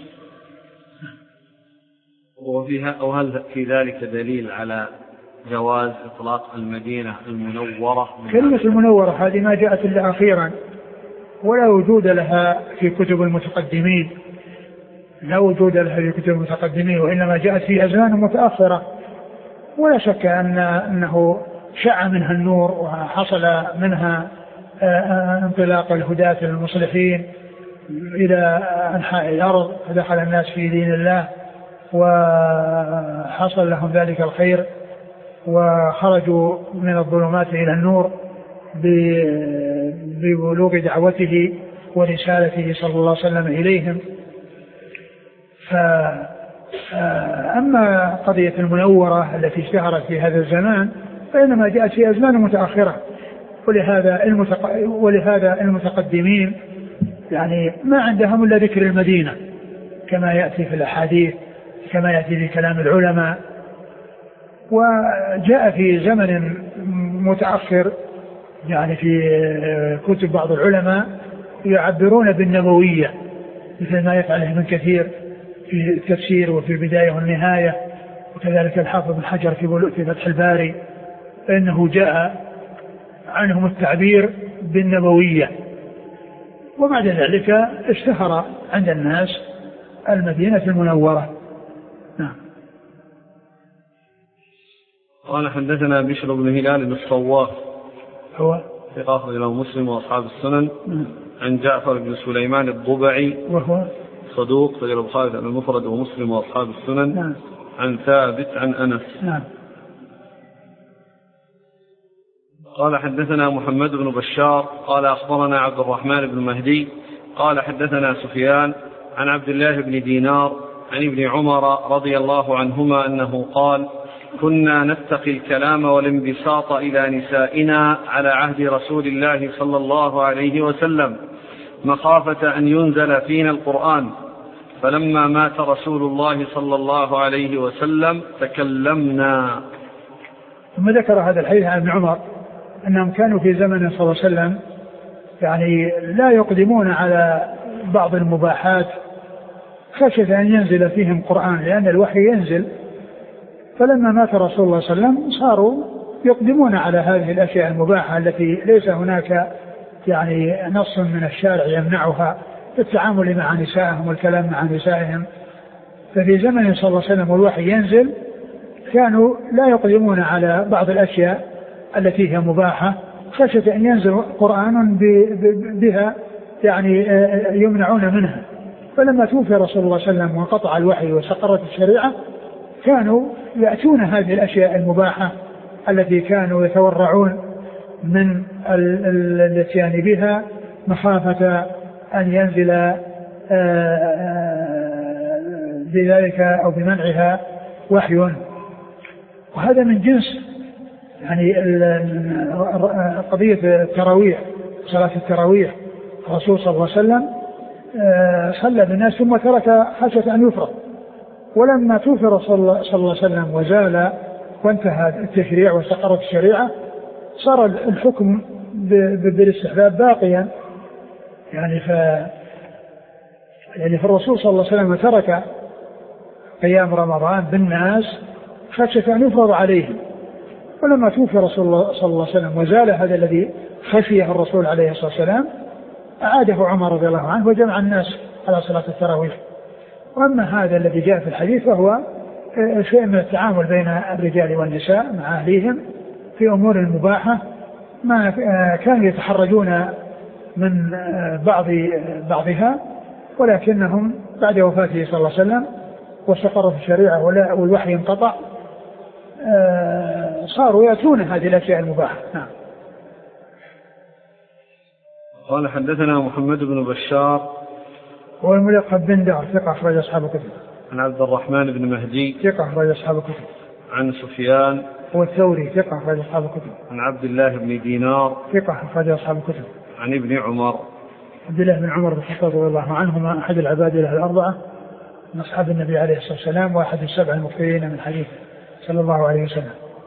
وهل في ذلك دليل على جواز إطلاق المدينة المنورة؟ كلمة المنورة هذه ما جاءت إلا أخيرا، ولا وجود لها في كتب المتقدمين، لا وجود لها في كتب المتقدمين، وإنما جاءت في أزمان متأخرة، ولا شك أنه شع منها النور وحصل منها انطلاق الهداة المصلحين إلى أنحاء الأرض، فدخل الناس في دين الله وحصل لهم ذلك الخير، وخرجوا من الظلمات إلى النور ببلوغ دعوته ورسالته صلى الله عليه وسلم إليهم. أما قضية المنورة التي اشتهرت في هذا الزمان فإنما جاءت في أزمان متأخرة، ولهذا المتقدمين يعني ما عندهم إلا ذكر المدينة كما يأتي في الأحاديث، كما يأتي في كلام العلماء. وجاء في زمن متأخر يعني في كتب بعض العلماء يعبرون بالنبوية، مثل ما يفعله ابن كثير في التفسير وفي البداية والنهاية، وكذلك الحافظ بن حجر في فتح الباري، فإنه جاء عنهم التعبير بالنبوية. وبعد ذلك اشتهر عند الناس المدينة المنورة. نعم. قال حدثنا بشر بن هلال الصواف هو ثقة له مسلم وأصحاب السنن. عن جعفر بن سليمان الضبعي وهو صدوق في البخاري المفرد ومسلم وأصحاب السنن. نعم. عن ثابت عن أنس. نعم. قال حدثنا محمد بن بشار قال أخبرنا عبد الرحمن بن مهدي قال حدثنا سفيان عن عبد الله بن دينار عن ابن عمر رضي الله عنهما أنه قال: كنا نتقي الكلام والانبساط إلى نسائنا على عهد رسول الله صلى الله عليه وسلم مخافة أن ينزل فينا القرآن، فلما مات رسول الله صلى الله عليه وسلم تكلمنا. ثم ذكر هذا الحديث عن ابن عمر أنهم كانوا في زمن صلى الله عليه وسلم يعني لا يقدمون على بعض المباحات خشية أن ينزل فيهم قرآن، لأن الوحي ينزل. فلما مات رسول الله صلى الله عليه وسلم صاروا يقدمون على هذه الأشياء المباحة التي ليس هناك يعني نص من الشارع يمنعها في التعامل مع نسائهم والكلام مع نسائهم. ففي زمن صلى الله عليه وسلم والوحي ينزل كانوا لا يقدمون على بعض الأشياء التي هي مباحة خشية أن ينزل قرآن بها يعني يمنعون منها. فلما توفي رسول الله صلى الله عليه وسلم وانقطع الوحي وسقرت الشريعة كانوا يأتون هذه الأشياء المباحة التي كانوا يتورعون من الاتيان بها مخافة أن ينزل بذلك أو بمنعها وحي. وهذا من جنس يعني قضية التراويح، صلاة التراويح. الرسول صلى الله عليه وسلم صلى بالناس ثم ترك خشية أن يفرض، ولما توفي رسول الله صلى الله عليه وسلم وزال وانتهى التشريع واستقرت الشريعة صار الحكم بالاستحباب باقيا. يعني فالرسول صلى الله عليه وسلم ترك قيام رمضان بالناس خشية أن يفرض عليهم، ولما توفي رسول الله صلى الله عليه وسلم وزال هذا الذي خشيه الرسول عليه الصلاة والسلام أعاده عمر رضي الله عنه وجمع الناس على صلاة التراويح. وأما هذا الذي جاء في الحديث فهو شيء من التعامل بين الرجال والنساء مع أهليهم في أمور المباحة ما كانوا يتحرجون من بعضها، ولكنهم بعد وفاته صلى الله عليه وسلم واستقرت الشريعة والوحي انقطع صاروا يأتون هذه الأشياء المباحة. نعم. قال حدثنا محمد بن بشار هو الملقب بن دار ثقة أخرج أصحاب الكتب. عن عبد الرحمن بن مهدي ثقة أخرج أصحاب الكتب. عن سفيان هو الثوري ثقة أخرج أصحاب الكتب. عن عبد الله بن دينار ثقة أخرج أصحاب الكتب. عن ابن عمر عبد الله بن عمر بن الخطاب رضي الله عنهما أحد العباد الأربعة من أصحاب النبي عليه الصلاة والسلام وأحد السبع المكثرين من حديث صلى الله عليه وسلم.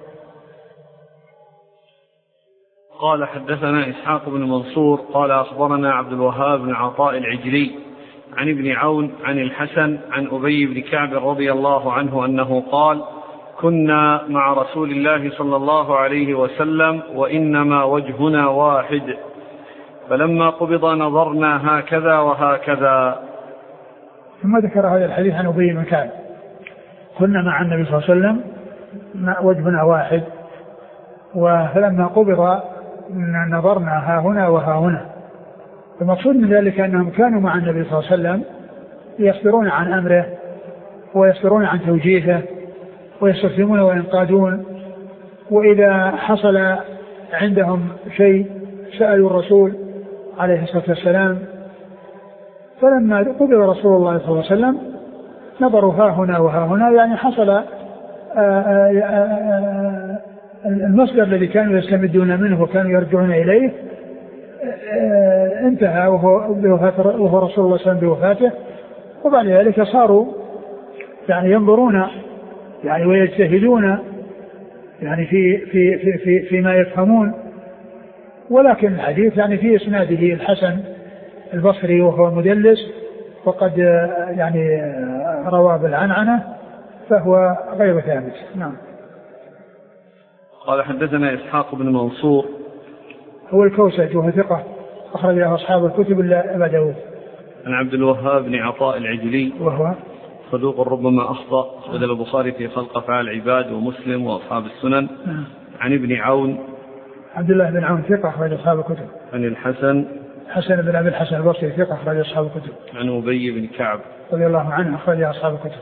قال حدثنا إسحاق بن منصور قال أخبرنا عبد الوهاب بن عطاء العجلي عن ابن عون عن الحسن عن أبي بن كعب رضي الله عنه أنه قال كنا مع رسول الله صلى الله عليه وسلم وإنما وجهنا واحد فلما قبض نظرنا هكذا وهكذا. ثم ذكر هذا الحديث عن أبي بن كعب كنا مع النبي صلى الله عليه وسلم وجهنا واحد فلما قبض نظرنا ها هنا وها هنا. المقصود من ذلك أنهم كانوا مع النبي صلى الله عليه وسلم يصبرون عن أمره ويصبرون عن توجيهه ويستسلمون وينقادون، وإذا حصل عندهم شيء سألوا الرسول عليه الصلاة والسلام. فلما قبض رسول الله صلى الله عليه وسلم نظروا ها هنا وها هنا، يعني حصل المصدر الذي كانوا يستمدون منه وكانوا يرجعون إليه انتهى وهو رسول الله صلى الله عليه وسلم بوفاته. وبعد ذلك صاروا يعني ينظرون يعني ويجتهدون يعني فيما يفهمون. ولكن الحديث يعني في إسناده الحسن البصري وهو مدلس وقد يعني روى بالعنعنة فهو غير ثابت. نعم. قال حدثنا إسحاق بن منصور هو الكوسج وهو ثقة أخرج له أصحاب الكتب إلا أبا داود. عن عبد الوهاب بن عطاء العجلي وهو صدوق ربما أخطأ أخرج البخاري في خلق أفعال العباد ومسلم وأصحاب السنن. عن ابن عون عبد الله بن عون ثقة أخرج أصحاب الكتب. عن الحسن بن أبي الحسن البصري ثقة أخرج أصحاب الكتب. عن أبي بن كعب رضي الله عنه أخرج أصحاب الكتب.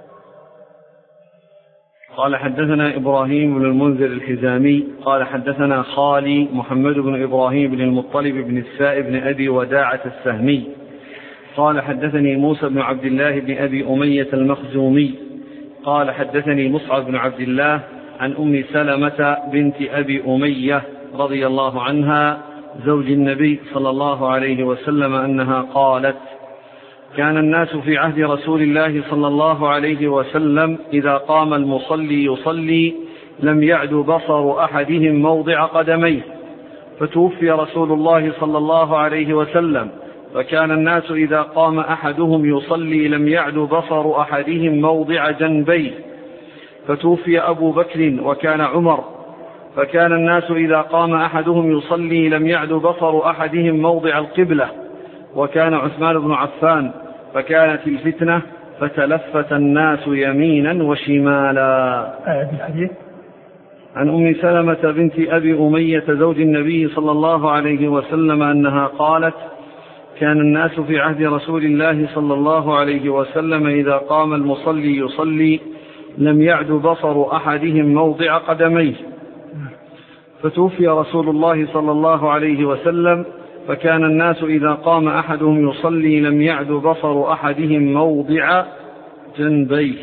قال حدثنا إبراهيم بن المنذر الحزامي قال حدثنا خالي محمد بن إبراهيم بن المطلب بن السائب بن أبي وداعة السهمي قال حدثني موسى بن عبد الله بن أبي أمية المخزومي قال حدثني مصعب بن عبد الله عن أم سلمة بنت أبي أمية رضي الله عنها زوج النبي صلى الله عليه وسلم أنها قالت كان الناس في عهد رسول الله صلى الله عليه وسلم إذا قام المصلي يصلي لم يعد بصر أحدهم موضع قدميه، فتوفي رسول الله صلى الله عليه وسلم فكان الناس إذا قام أحدهم يصلي لم يعد بصر أحدهم موضع جنبيه، فتوفي أبو بكر وكان عمر فكان الناس إذا قام أحدهم يصلي لم يعد بصر أحدهم موضع القبلة، وكان عثمان بن عفان فكانت الفتنة فتلفت الناس يمينا وشمالا. عن أم سلمة بنت أبي أمية زوج النبي صلى الله عليه وسلم أنها قالت كان الناس في عهد رسول الله صلى الله عليه وسلم إذا قام المصلي يصلي لم يعد بصر أحدهم موضع قدميه، فتوفي رسول الله صلى الله عليه وسلم فكان الناس إذا قام أحدهم يصلي لم يعد بصر أحدهم موضع جنبيه،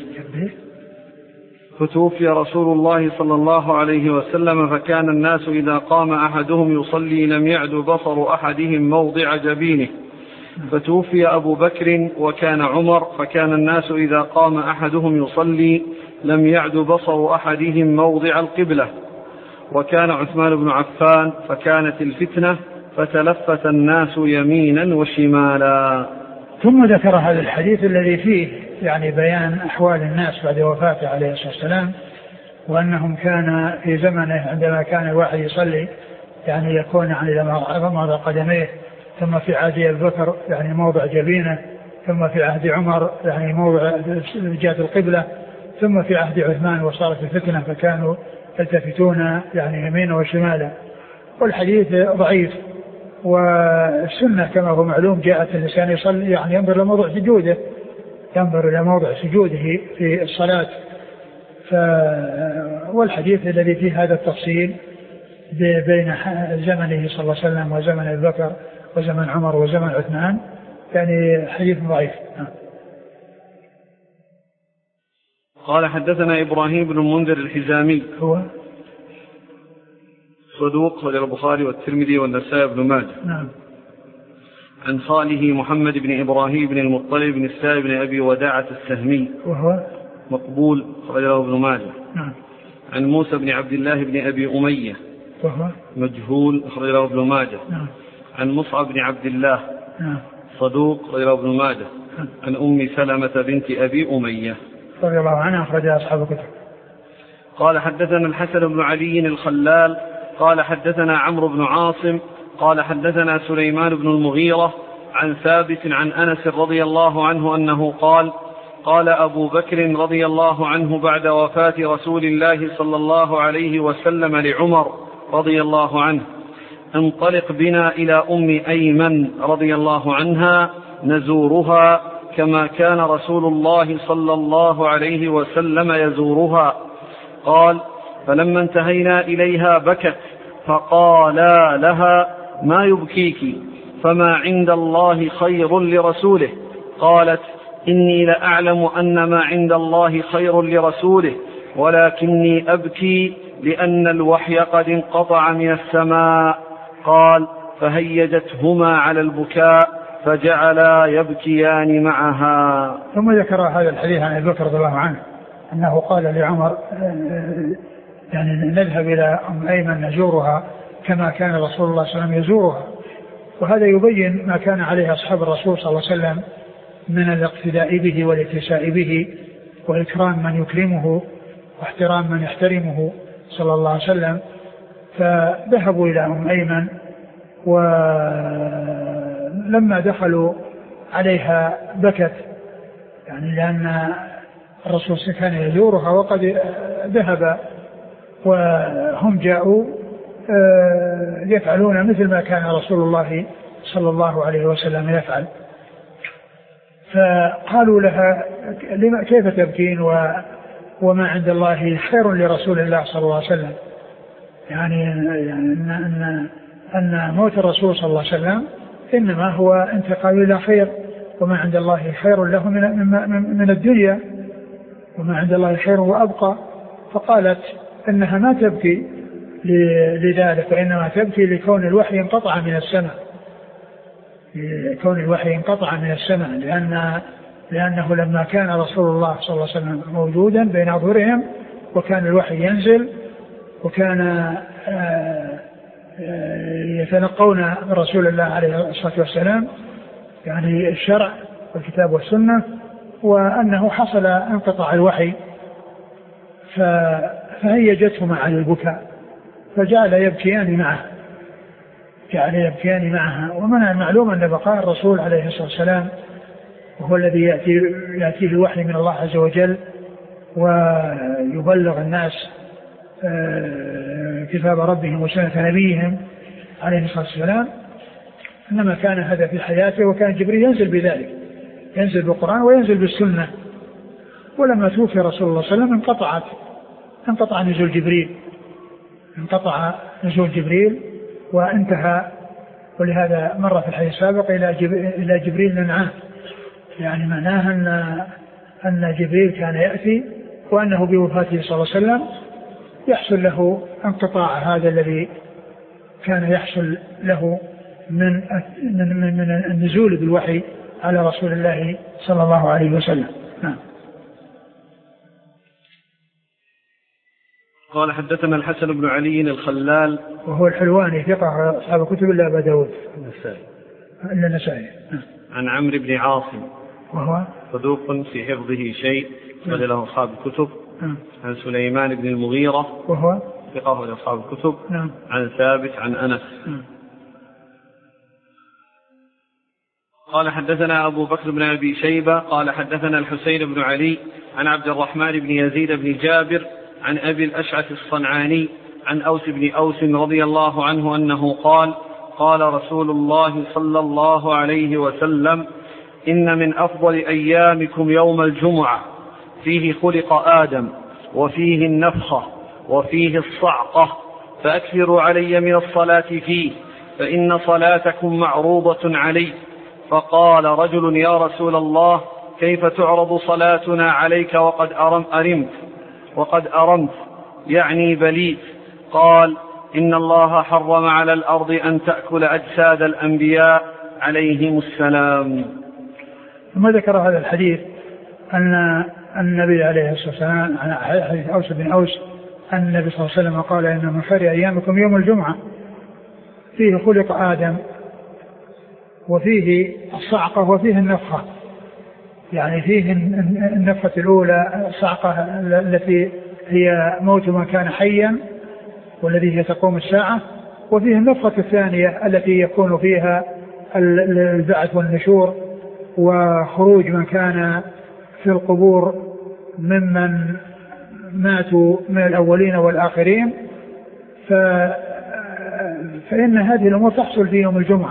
فتوفي رسول الله صلى الله عليه وسلم فكان الناس إذا قام أحدهم يصلي لم يعد بصر أحدهم موضع جبينه، فتوفي أبو بكر وكان عمر فكان الناس إذا قام أحدهم يصلي لم يعد بصر أحدهم موضع القبلة، وكان عثمان بن عفان فكانت الفتنة فتلفت الناس يمينا وشمالا. ثم ذكر هذا الحديث الذي فيه يعني بيان أحوال الناس بعد وفاته عليه الصلاة والسلام، وأنهم كان في زمنه عندما كان الواحد يصلي يعني يكون يعني لما موضع قدميه ثم في عهد أبي بكر يعني موضع جبينه، ثم في عهد عمر يعني موضع جهة القبلة، ثم في عهد عثمان وصارت الفتنة فكانوا يلتفتون يعني يمينا وشمالا. والحديث ضعيف. والسنة كما هو معلوم جاءت الإنسان يصلي يعني ينظر إلى موضع سجوده، ينظر إلى موضع سجوده في الصلاة. والحديث الذي فيه هذا التفصيل بين زمنه صلى الله عليه وسلم وزمن أبي بكر وزمن عمر وزمن عثمان يعني حديث ضعيف. قال حدثنا إبراهيم بن المنذر الحزامي هو صدوق وله البخاري والترمذي والنسائي بن ماجه. نعم. عن خاله محمد بن إبراهيم بن المطلب بن السائب بن أبي وداعة السهمي وهو مقبول وله ابن ماجه. نعم. عن موسى بن عبد الله بن أبي أمية وهو مجهول وله ابن ماجه. نعم. عن مصعب بن عبد الله نعم. صدوق وله ابن ماجه. نعم. عن أم سلمة بنت أبي أمية رضي الله عنها أخرجها أصحاب الكتب. قال حدثنا الحسن بن علي الخلال قال حدثنا عمرو بن عاصم قال حدثنا سليمان بن المغيرة عن ثابت عن أنس رضي الله عنه أنه قال قال أبو بكر رضي الله عنه بعد وفاة رسول الله صلى الله عليه وسلم لعمر رضي الله عنه انطلق بنا إلى أم أيمن رضي الله عنها نزورها كما كان رسول الله صلى الله عليه وسلم يزورها. قال فلما انتهينا إليها بكت فقالا لها ما يبكيك فما عند الله خير لرسوله. قالت إني لأعلم أن ما عند الله خير لرسوله ولكني أبكي لأن الوحي قد انقطع من السماء. قال فهيجتهما على البكاء فجعلا يبكيان معها. ثم ذكر هذا الحديث عن أبي بكر رضي الله عنه أنه قال لعمر يعني نذهب إلى أم أيمن نزورها كما كان رسول الله صلى الله عليه وسلم يزورها. وهذا يبين ما كان عليه أصحاب الرسول صلى الله عليه وسلم من الاقتداء به والاتساء به وإكرام من يكرمه واحترام من يحترمه صلى الله عليه وسلم. فذهبوا إلى أم أيمن ولما دخلوا عليها بكت يعني لأن الرسول كان يزورها وقد ذهب وهم جاءوا يفعلون مثل ما كان رسول الله صلى الله عليه وسلم يفعل. فقالوا لها كيف تبكين وما عند الله خير لرسول الله صلى الله عليه وسلم. يعني أن موت الرسول صلى الله عليه وسلم إنما هو انتقال إلى خير وما عند الله خير له من الدنيا وما عند الله خير وأبقى. فقالت إنها ما تبكي لذلك وإنما تبكي لكون الوحي انقطع من السماء، لكون الوحي انقطع من السماء لأنه لما كان رسول الله صلى الله عليه وسلم موجودا بين أظهرهم وكان الوحي ينزل وكان يتلقون من رسول الله عليه الصلاة والسلام يعني الشرع والكتاب والسنة، وأنه حصل انقطاع الوحي فهيجتهما على البكاء فجعل يبكيان معها. ومن المعلوم أن بقاء الرسول عليه الصلاة والسلام وهو الذي يأتيه الوحي من الله عز وجل ويبلغ الناس كتاب ربهم وسنة نبيهم عليه الصلاة والسلام، إنما كان هذا في حياته وكان جبريل ينزل بذلك، ينزل بالقرآن وينزل بالسنة. ولما توفي رسول الله صلى الله عليه وسلم انقطع نزول جبريل وانتهى. ولهذا مر في الحديث السابق إلى جبريل ننعاه، يعني معناه أن جبريل كان يأتي وأنه بوفاته صلى الله عليه وسلم يحصل له انقطاع هذا الذي كان يحصل له من النزول بالوحي على رسول الله صلى الله عليه وسلم. نعم. قال حدثنا الحسن بن علي الخلال وهو الحلواني ثقة أصحاب كتب إلا أبا داود النسائي. عن عمرو بن عاصم وهو صدوق في حفظه شيء وله له أصحاب الكتب. عن سليمان بن المغيرة وهو ثقة له أصحاب الكتب. نعم. عن ثابت عن أنس. قال حدثنا أبو بكر بن أبي شيبة قال حدثنا الحسين بن علي عن عبد الرحمن بن يزيد بن جابر عن أبي الأشعث الصنعاني عن أوس بن أوس رضي الله عنه أنه قال قال رسول الله صلى الله عليه وسلم إن من أفضل أيامكم يوم الجمعة فيه خلق آدم وفيه النفخة وفيه الصعقة فأكثروا علي من الصلاة فيه فإن صلاتكم معروضة علي. فقال رجل يا رسول الله كيف تعرض صلاتنا عليك وقد أرمت يعني بليت؟ قال إن الله حرم على الأرض أن تأكل أجساد الأنبياء عليهم السلام. ثم ذكر هذا الحديث أن النبي عليه الصلاة والسلام عن حديث أوس بن أوس أن النبي صلى الله عليه وسلم قال إن من خير أيامكم يوم الجمعة فيه خلق آدم وفيه الصعقة وفيه النفخة، يعني فيه النفخة الأولى الصعقة التي هي موت من كان حيا والذي هي تقوم الساعة، وفيه النفخة الثانية التي يكون فيها البعث والنشور وخروج من كان في القبور ممن ماتوا من الأولين والآخرين. فإن هذه الأمور تحصل في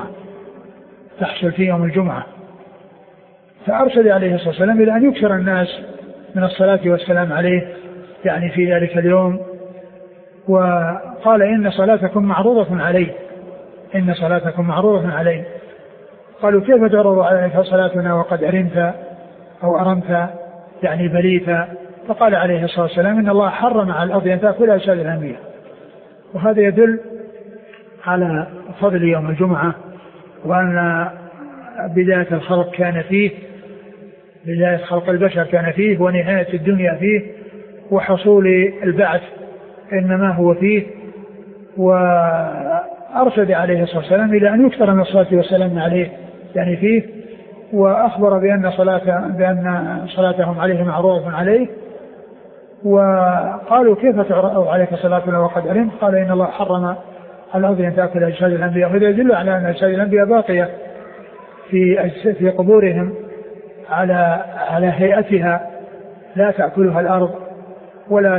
يوم الجمعة فأرشد عليه الصلاة والسلام إلى أن يكثر الناس من الصلاة والسلام عليه يعني في ذلك اليوم، وقال إن صلاتكم معروضة علي. قالوا كيف تعرض عليك صلاتنا وقد أرمت يعني بليت؟ فقال عليه الصلاة والسلام إن الله حرم على الأرض أن تأكل أجساد الأنبياء. وهذا يدل على فضل يوم الجمعة وأن بداية الخلق كان فيه، بداية خلق البشر كان فيه ونهاية الدنيا فيه وحصول البعث إنما هو فيه. وأرشد عليه الصلاة والسلام إلى أن يكثر من الصلاة والسلام عليه يعني فيه، وأخبر بأن صلاتهم عليه معروضة عليه. وقالوا كيف تعرض عليك صلاتنا وقد أرمت؟ قال إن الله حرم على الأرض أن تأكل أجساد الأنبياء. وهذا يدل على أن أجساد الأنبياء باقية في قبورهم على هيئتها لا تأكلها الأرض ولا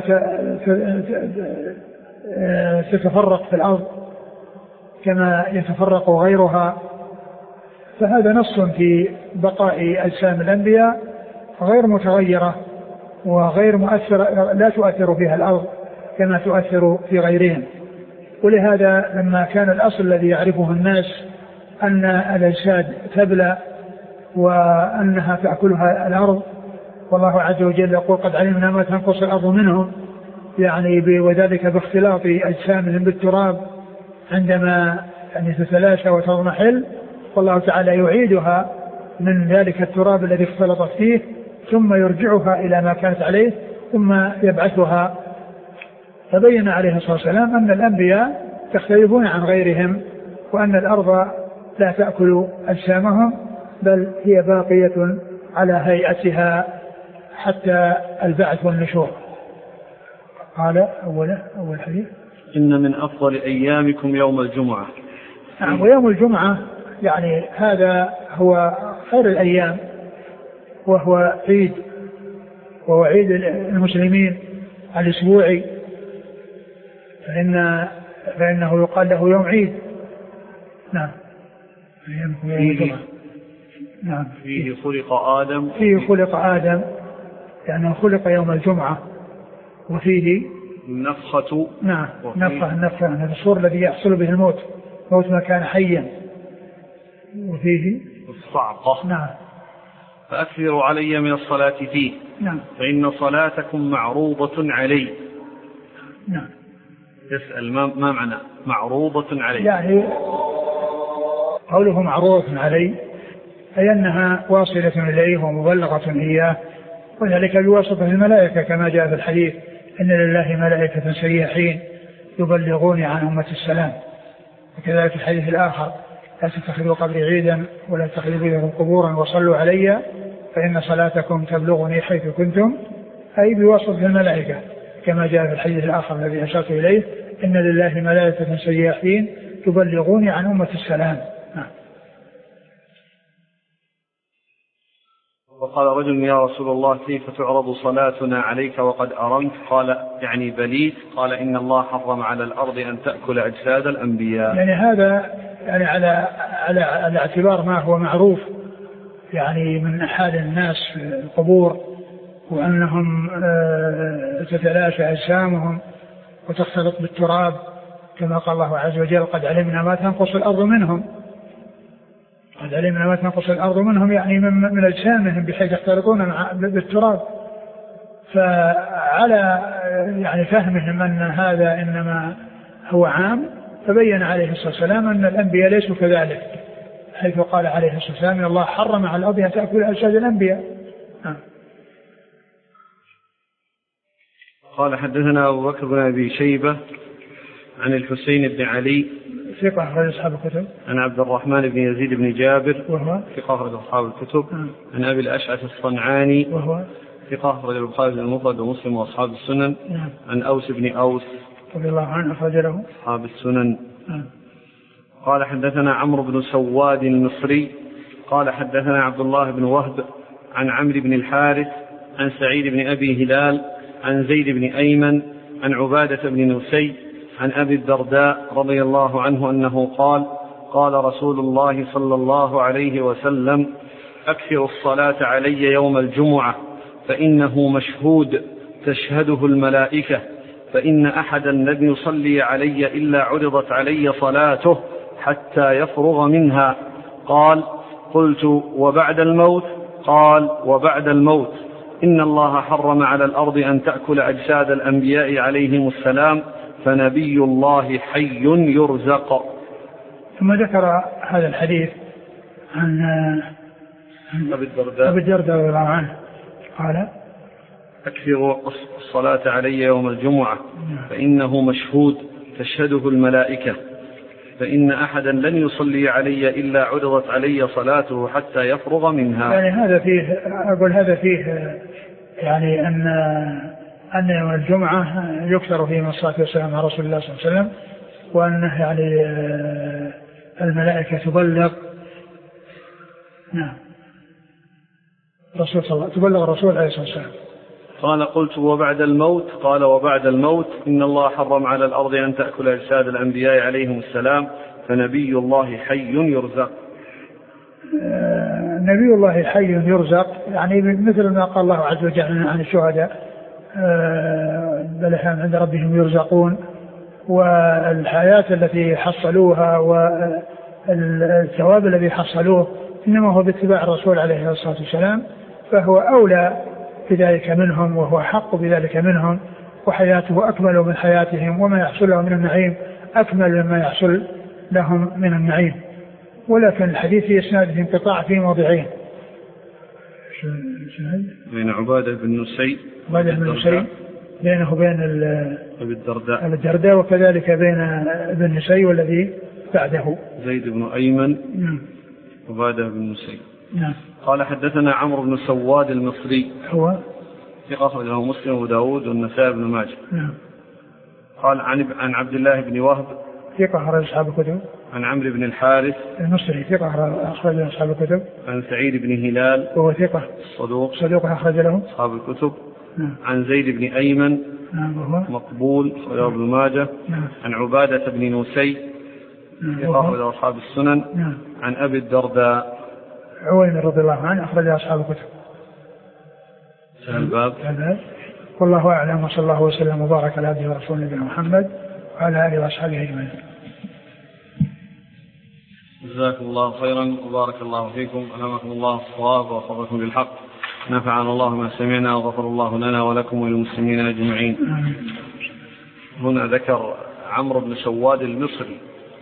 تتفرق في الأرض كما يتفرق غيرها. فهذا نص في بقاء أجسام الأنبياء غير متغيرة وغير مؤثرة، لا تؤثر فيها الأرض كما تؤثر في غيرهم. ولهذا لما كان الأصل الذي يعرفه الناس أن الأجساد تبلى وأنها تأكلها الأرض، والله عز وجل يقول قد علمنا ما تنقص الأرض منهم، يعني وذلك باختلاط أجسامهم بالتراب عندما يعني تتلاشى وتضمحل، والله تعالى يعيدها من ذلك التراب الذي اختلطت فيه ثم يرجعها إلى ما كانت عليه ثم يبعثها. فبين عليه الصلاة والسلام أن الأنبياء يختلفون عن غيرهم وأن الأرض لا تأكل أجسامهم بل هي باقية على هيئتها حتى البعث والنشور. قال أول حديث إن من أفضل أيامكم يوم الجمعة. نعم، ويوم الجمعة يعني هذا هو خير الأيام وهو عيد، وهو عيد المسلمين الأسبوعي، فإنه يقال له يوم عيد. نعم، نعم. فيه خلق آدم، يعني خلق يوم الجمعة، وفيه النفخة. نعم، النفخة يعني الصور الذي يحصل به الموت ما كان حيا، وفيه الصعقة. نعم. فأكثروا علي من الصلاة فيه. نعم. فإن صلاتكم معروضة علي. نعم. يسأل ما معنى معروضة علي؟ يعني قوله معروضة علي أي أنها واصلة إليه ومبلغة إياه، وذلك بواسطة الملائكة كما جاء في الحديث إن لله ملائكة سياحين يبلغون عن أمة السلام. وكذلك الحديث الآخر لا تتخذوا قبري عيدا ولا تتخذوا بيوتكم قبورا وصلوا علي فإن صلاتكم تبلغني حيث كنتم، أي بواسطة الملائكة كما جاء في الحديث الآخر الذي أشرت إليه إن لله ملائكة سياحين يبلغون عن أمة السلام. قال رجل يا رسول الله كيف تعرض صلاتنا عليك وقد أرمت؟ قال يعني بليت. قال إن الله حرم على الأرض أن تأكل أجساد الأنبياء. يعني هذا يعني على اعتبار ما هو معروف يعني من حال الناس في القبور، وأنهم تتلاشى أجسامهم وتختلط بالتراب كما قال الله عز وجل قد علمنا ما تنقص الأرض منهم. قد علمنا ما تنقص الأرض منهم يعني من أجسامهم بحيث يختلطون بالتراب. فعلى يعني فهمهم أن هذا إنما هو عام، فبين عليه الصلاة والسلام أن الأنبياء ليسوا كذلك، حيث قال عليه الصلاة والسلام إن الله حرم على الأرض أن تأكل أجساد الأنبياء. قال حدثنا أبو بكر بن أبي شيبة عن الحسين بن علي ثقة أخرج أصحاب الكتب. عن عبد الرحمن بن يزيد بن جابر وهو ثقة أخرج أصحاب الكتب. عن أبي الأشعث الصنعاني وهو ثقة أخرج البخاري المفرد ومسلم وأصحاب السنن. عن أوس بن أوس رضي الله عنه أخرج له أصحاب السنن. قال حدثنا عمرو بن سواد المصري قال حدثنا عبد الله بن وهب عن عمرو بن الحارث عن سعيد بن أبي هلال عن زيد بن أيمن عن عبادة بن نسي عن أبي الدرداء رضي الله عنه أنه قال قال رسول الله صلى الله عليه وسلم أكثر الصلاة علي يوم الجمعة فإنه مشهود تشهده الملائكة، فإن أحدا لم يصلي علي إلا عرضت علي صلاته حتى يفرغ منها. قال قلت وبعد الموت؟ قال وبعد الموت إن الله حرم على الأرض أن تأكل أجساد الأنبياء عليهم السلام، فنبي الله حي يرزق. ثم ذكر هذا الحديث عن أبي الدرداء رضي الله عنه قال أكثر الصلاة علي يوم الجمعة فإنه مشهود تشهده الملائكة، فإن أحدا لن يصلي علي إلا عرضت علي صلاته حتى يفرغ منها. يعني هذا فيه يعني أن يوم الجمعة يكثر فيه من الصلاة والسلام على رسول الله صلى الله عليه وسلم، وأنه يعني الملائكة تبلغ تبلغ الرسول عليه الصلاة والسلام. قال قلت وبعد الموت؟ قال وبعد الموت إن الله حرم على الأرض أن تأكل أجساد الأنبياء عليهم السلام، فنبي الله حي يرزق. نبي الله حي يرزق يعني مثل ما قال الله عز وجل عن الشهداء بل عند ربهم يرزقون، والحياة التي حصلوها والثواب الذي حصلوه إنما هو باتباع الرسول عليه الصلاة والسلام، فهو أولى بذلك منهم وهو حق بذلك منهم، وحياته أكمل من حياتهم، وما يحصل لهم من النعيم أكمل مما يحصل لهم من النعيم. ولكن الحديث في إسناده انقطاع في موضعين بين عبادة بن نسي بينه وبين أبي الدرداء، وكذلك بين ابن نسي والذي بعده زيد بن أيمن عبادة بن نسي. قال حدثنا عمرو بن سواد المصري هو ثقة أخرجه مسلم وداود والنسائي بن ماجه. قال عن عبد الله بن وهب ثقة أخرج أصحاب الكتب. عن عمرو بن الحارث المصري ثقة أخرج أصحاب الكتب. عن سعيد بن هلال وهو ثقة صدوق أخرج له أصحاب الكتب. عن زيد بن أيمن وهو مقبول أخرجه ابن ماجه. عن عبادة بن نسي ثقة أخرج أصحاب السنن. عن أبي الدرداء عويمر رضي الله عنه أخرج أصحاب الكتب. سهل الباب. والله أعلم، وصلى الله وسلم وبارك على عبده ورسوله نبينا محمد وعلى آله وأصحابه أجمعين. جزاكم الله خيرا وبارك الله فيكم، ألهمكم الله الصواب ووفقكم للحق، نفعنا الله ما سمعنا وغفر الله لنا ولكم وللمسلمين أجمعين. هنا ذكر عمرو بن سواد المصري.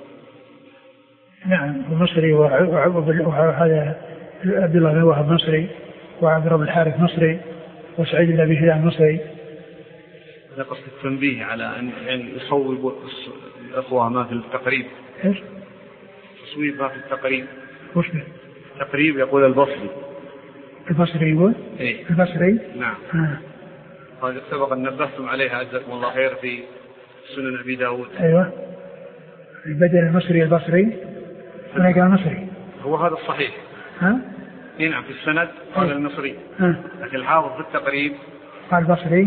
نعم المصري، وهذا عبد الله بن وهب مصري، وعبد رب الحارث مصري، وسعيد بن أبي هلال مصري. هذا قصد التنبيه على أن يعني يصوب الأخوة ما في التقريب. إيش؟ تصويب ما في التقريب. وش به؟ تقريب يقول البصري. البصري يقول؟ إيه؟ البصري. نعم. هذا سبق أن نبهتم عليها جزاكم الله خير في سنن أبي داود. أيوة. البدل المصري البصري. أنا قال مصري. هو هذا الصحيح. ها؟ نعم في السند قال المصري، لكن الحافظ في التقريب قال بصري.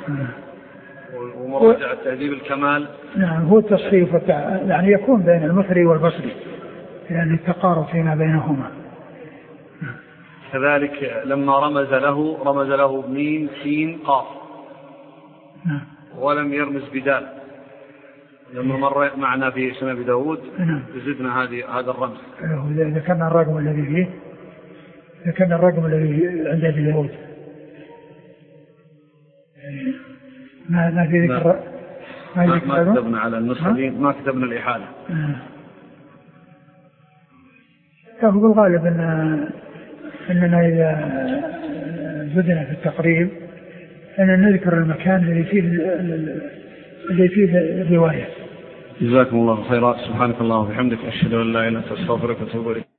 ومراجعة تهذيب الكمال. نعم هو التصحيف يعني يكون بين المصري والبصري لأن التقارب فيما بينهما. كذلك لما رمز له ميم سين قاف ولم يرمز بدال، لما مر معنا في سنة أبي داود زدنا هذا الرمز. ذكرنا الرقم الذي فيه، ذكرنا الرقم الذي عند أبي داود، ما في ذكر ما كتبنا على النسخة، ما كتبنا الإحالة. هو بالغالب أننا إذا زدنا في التقريب أن نذكر المكان اللي فيه الرواية. جزاكم الله خيرا. سبحانك اللهم وبحمدك أشهد أن لا إله إلا أنت أستغفرك وأتوب إليك.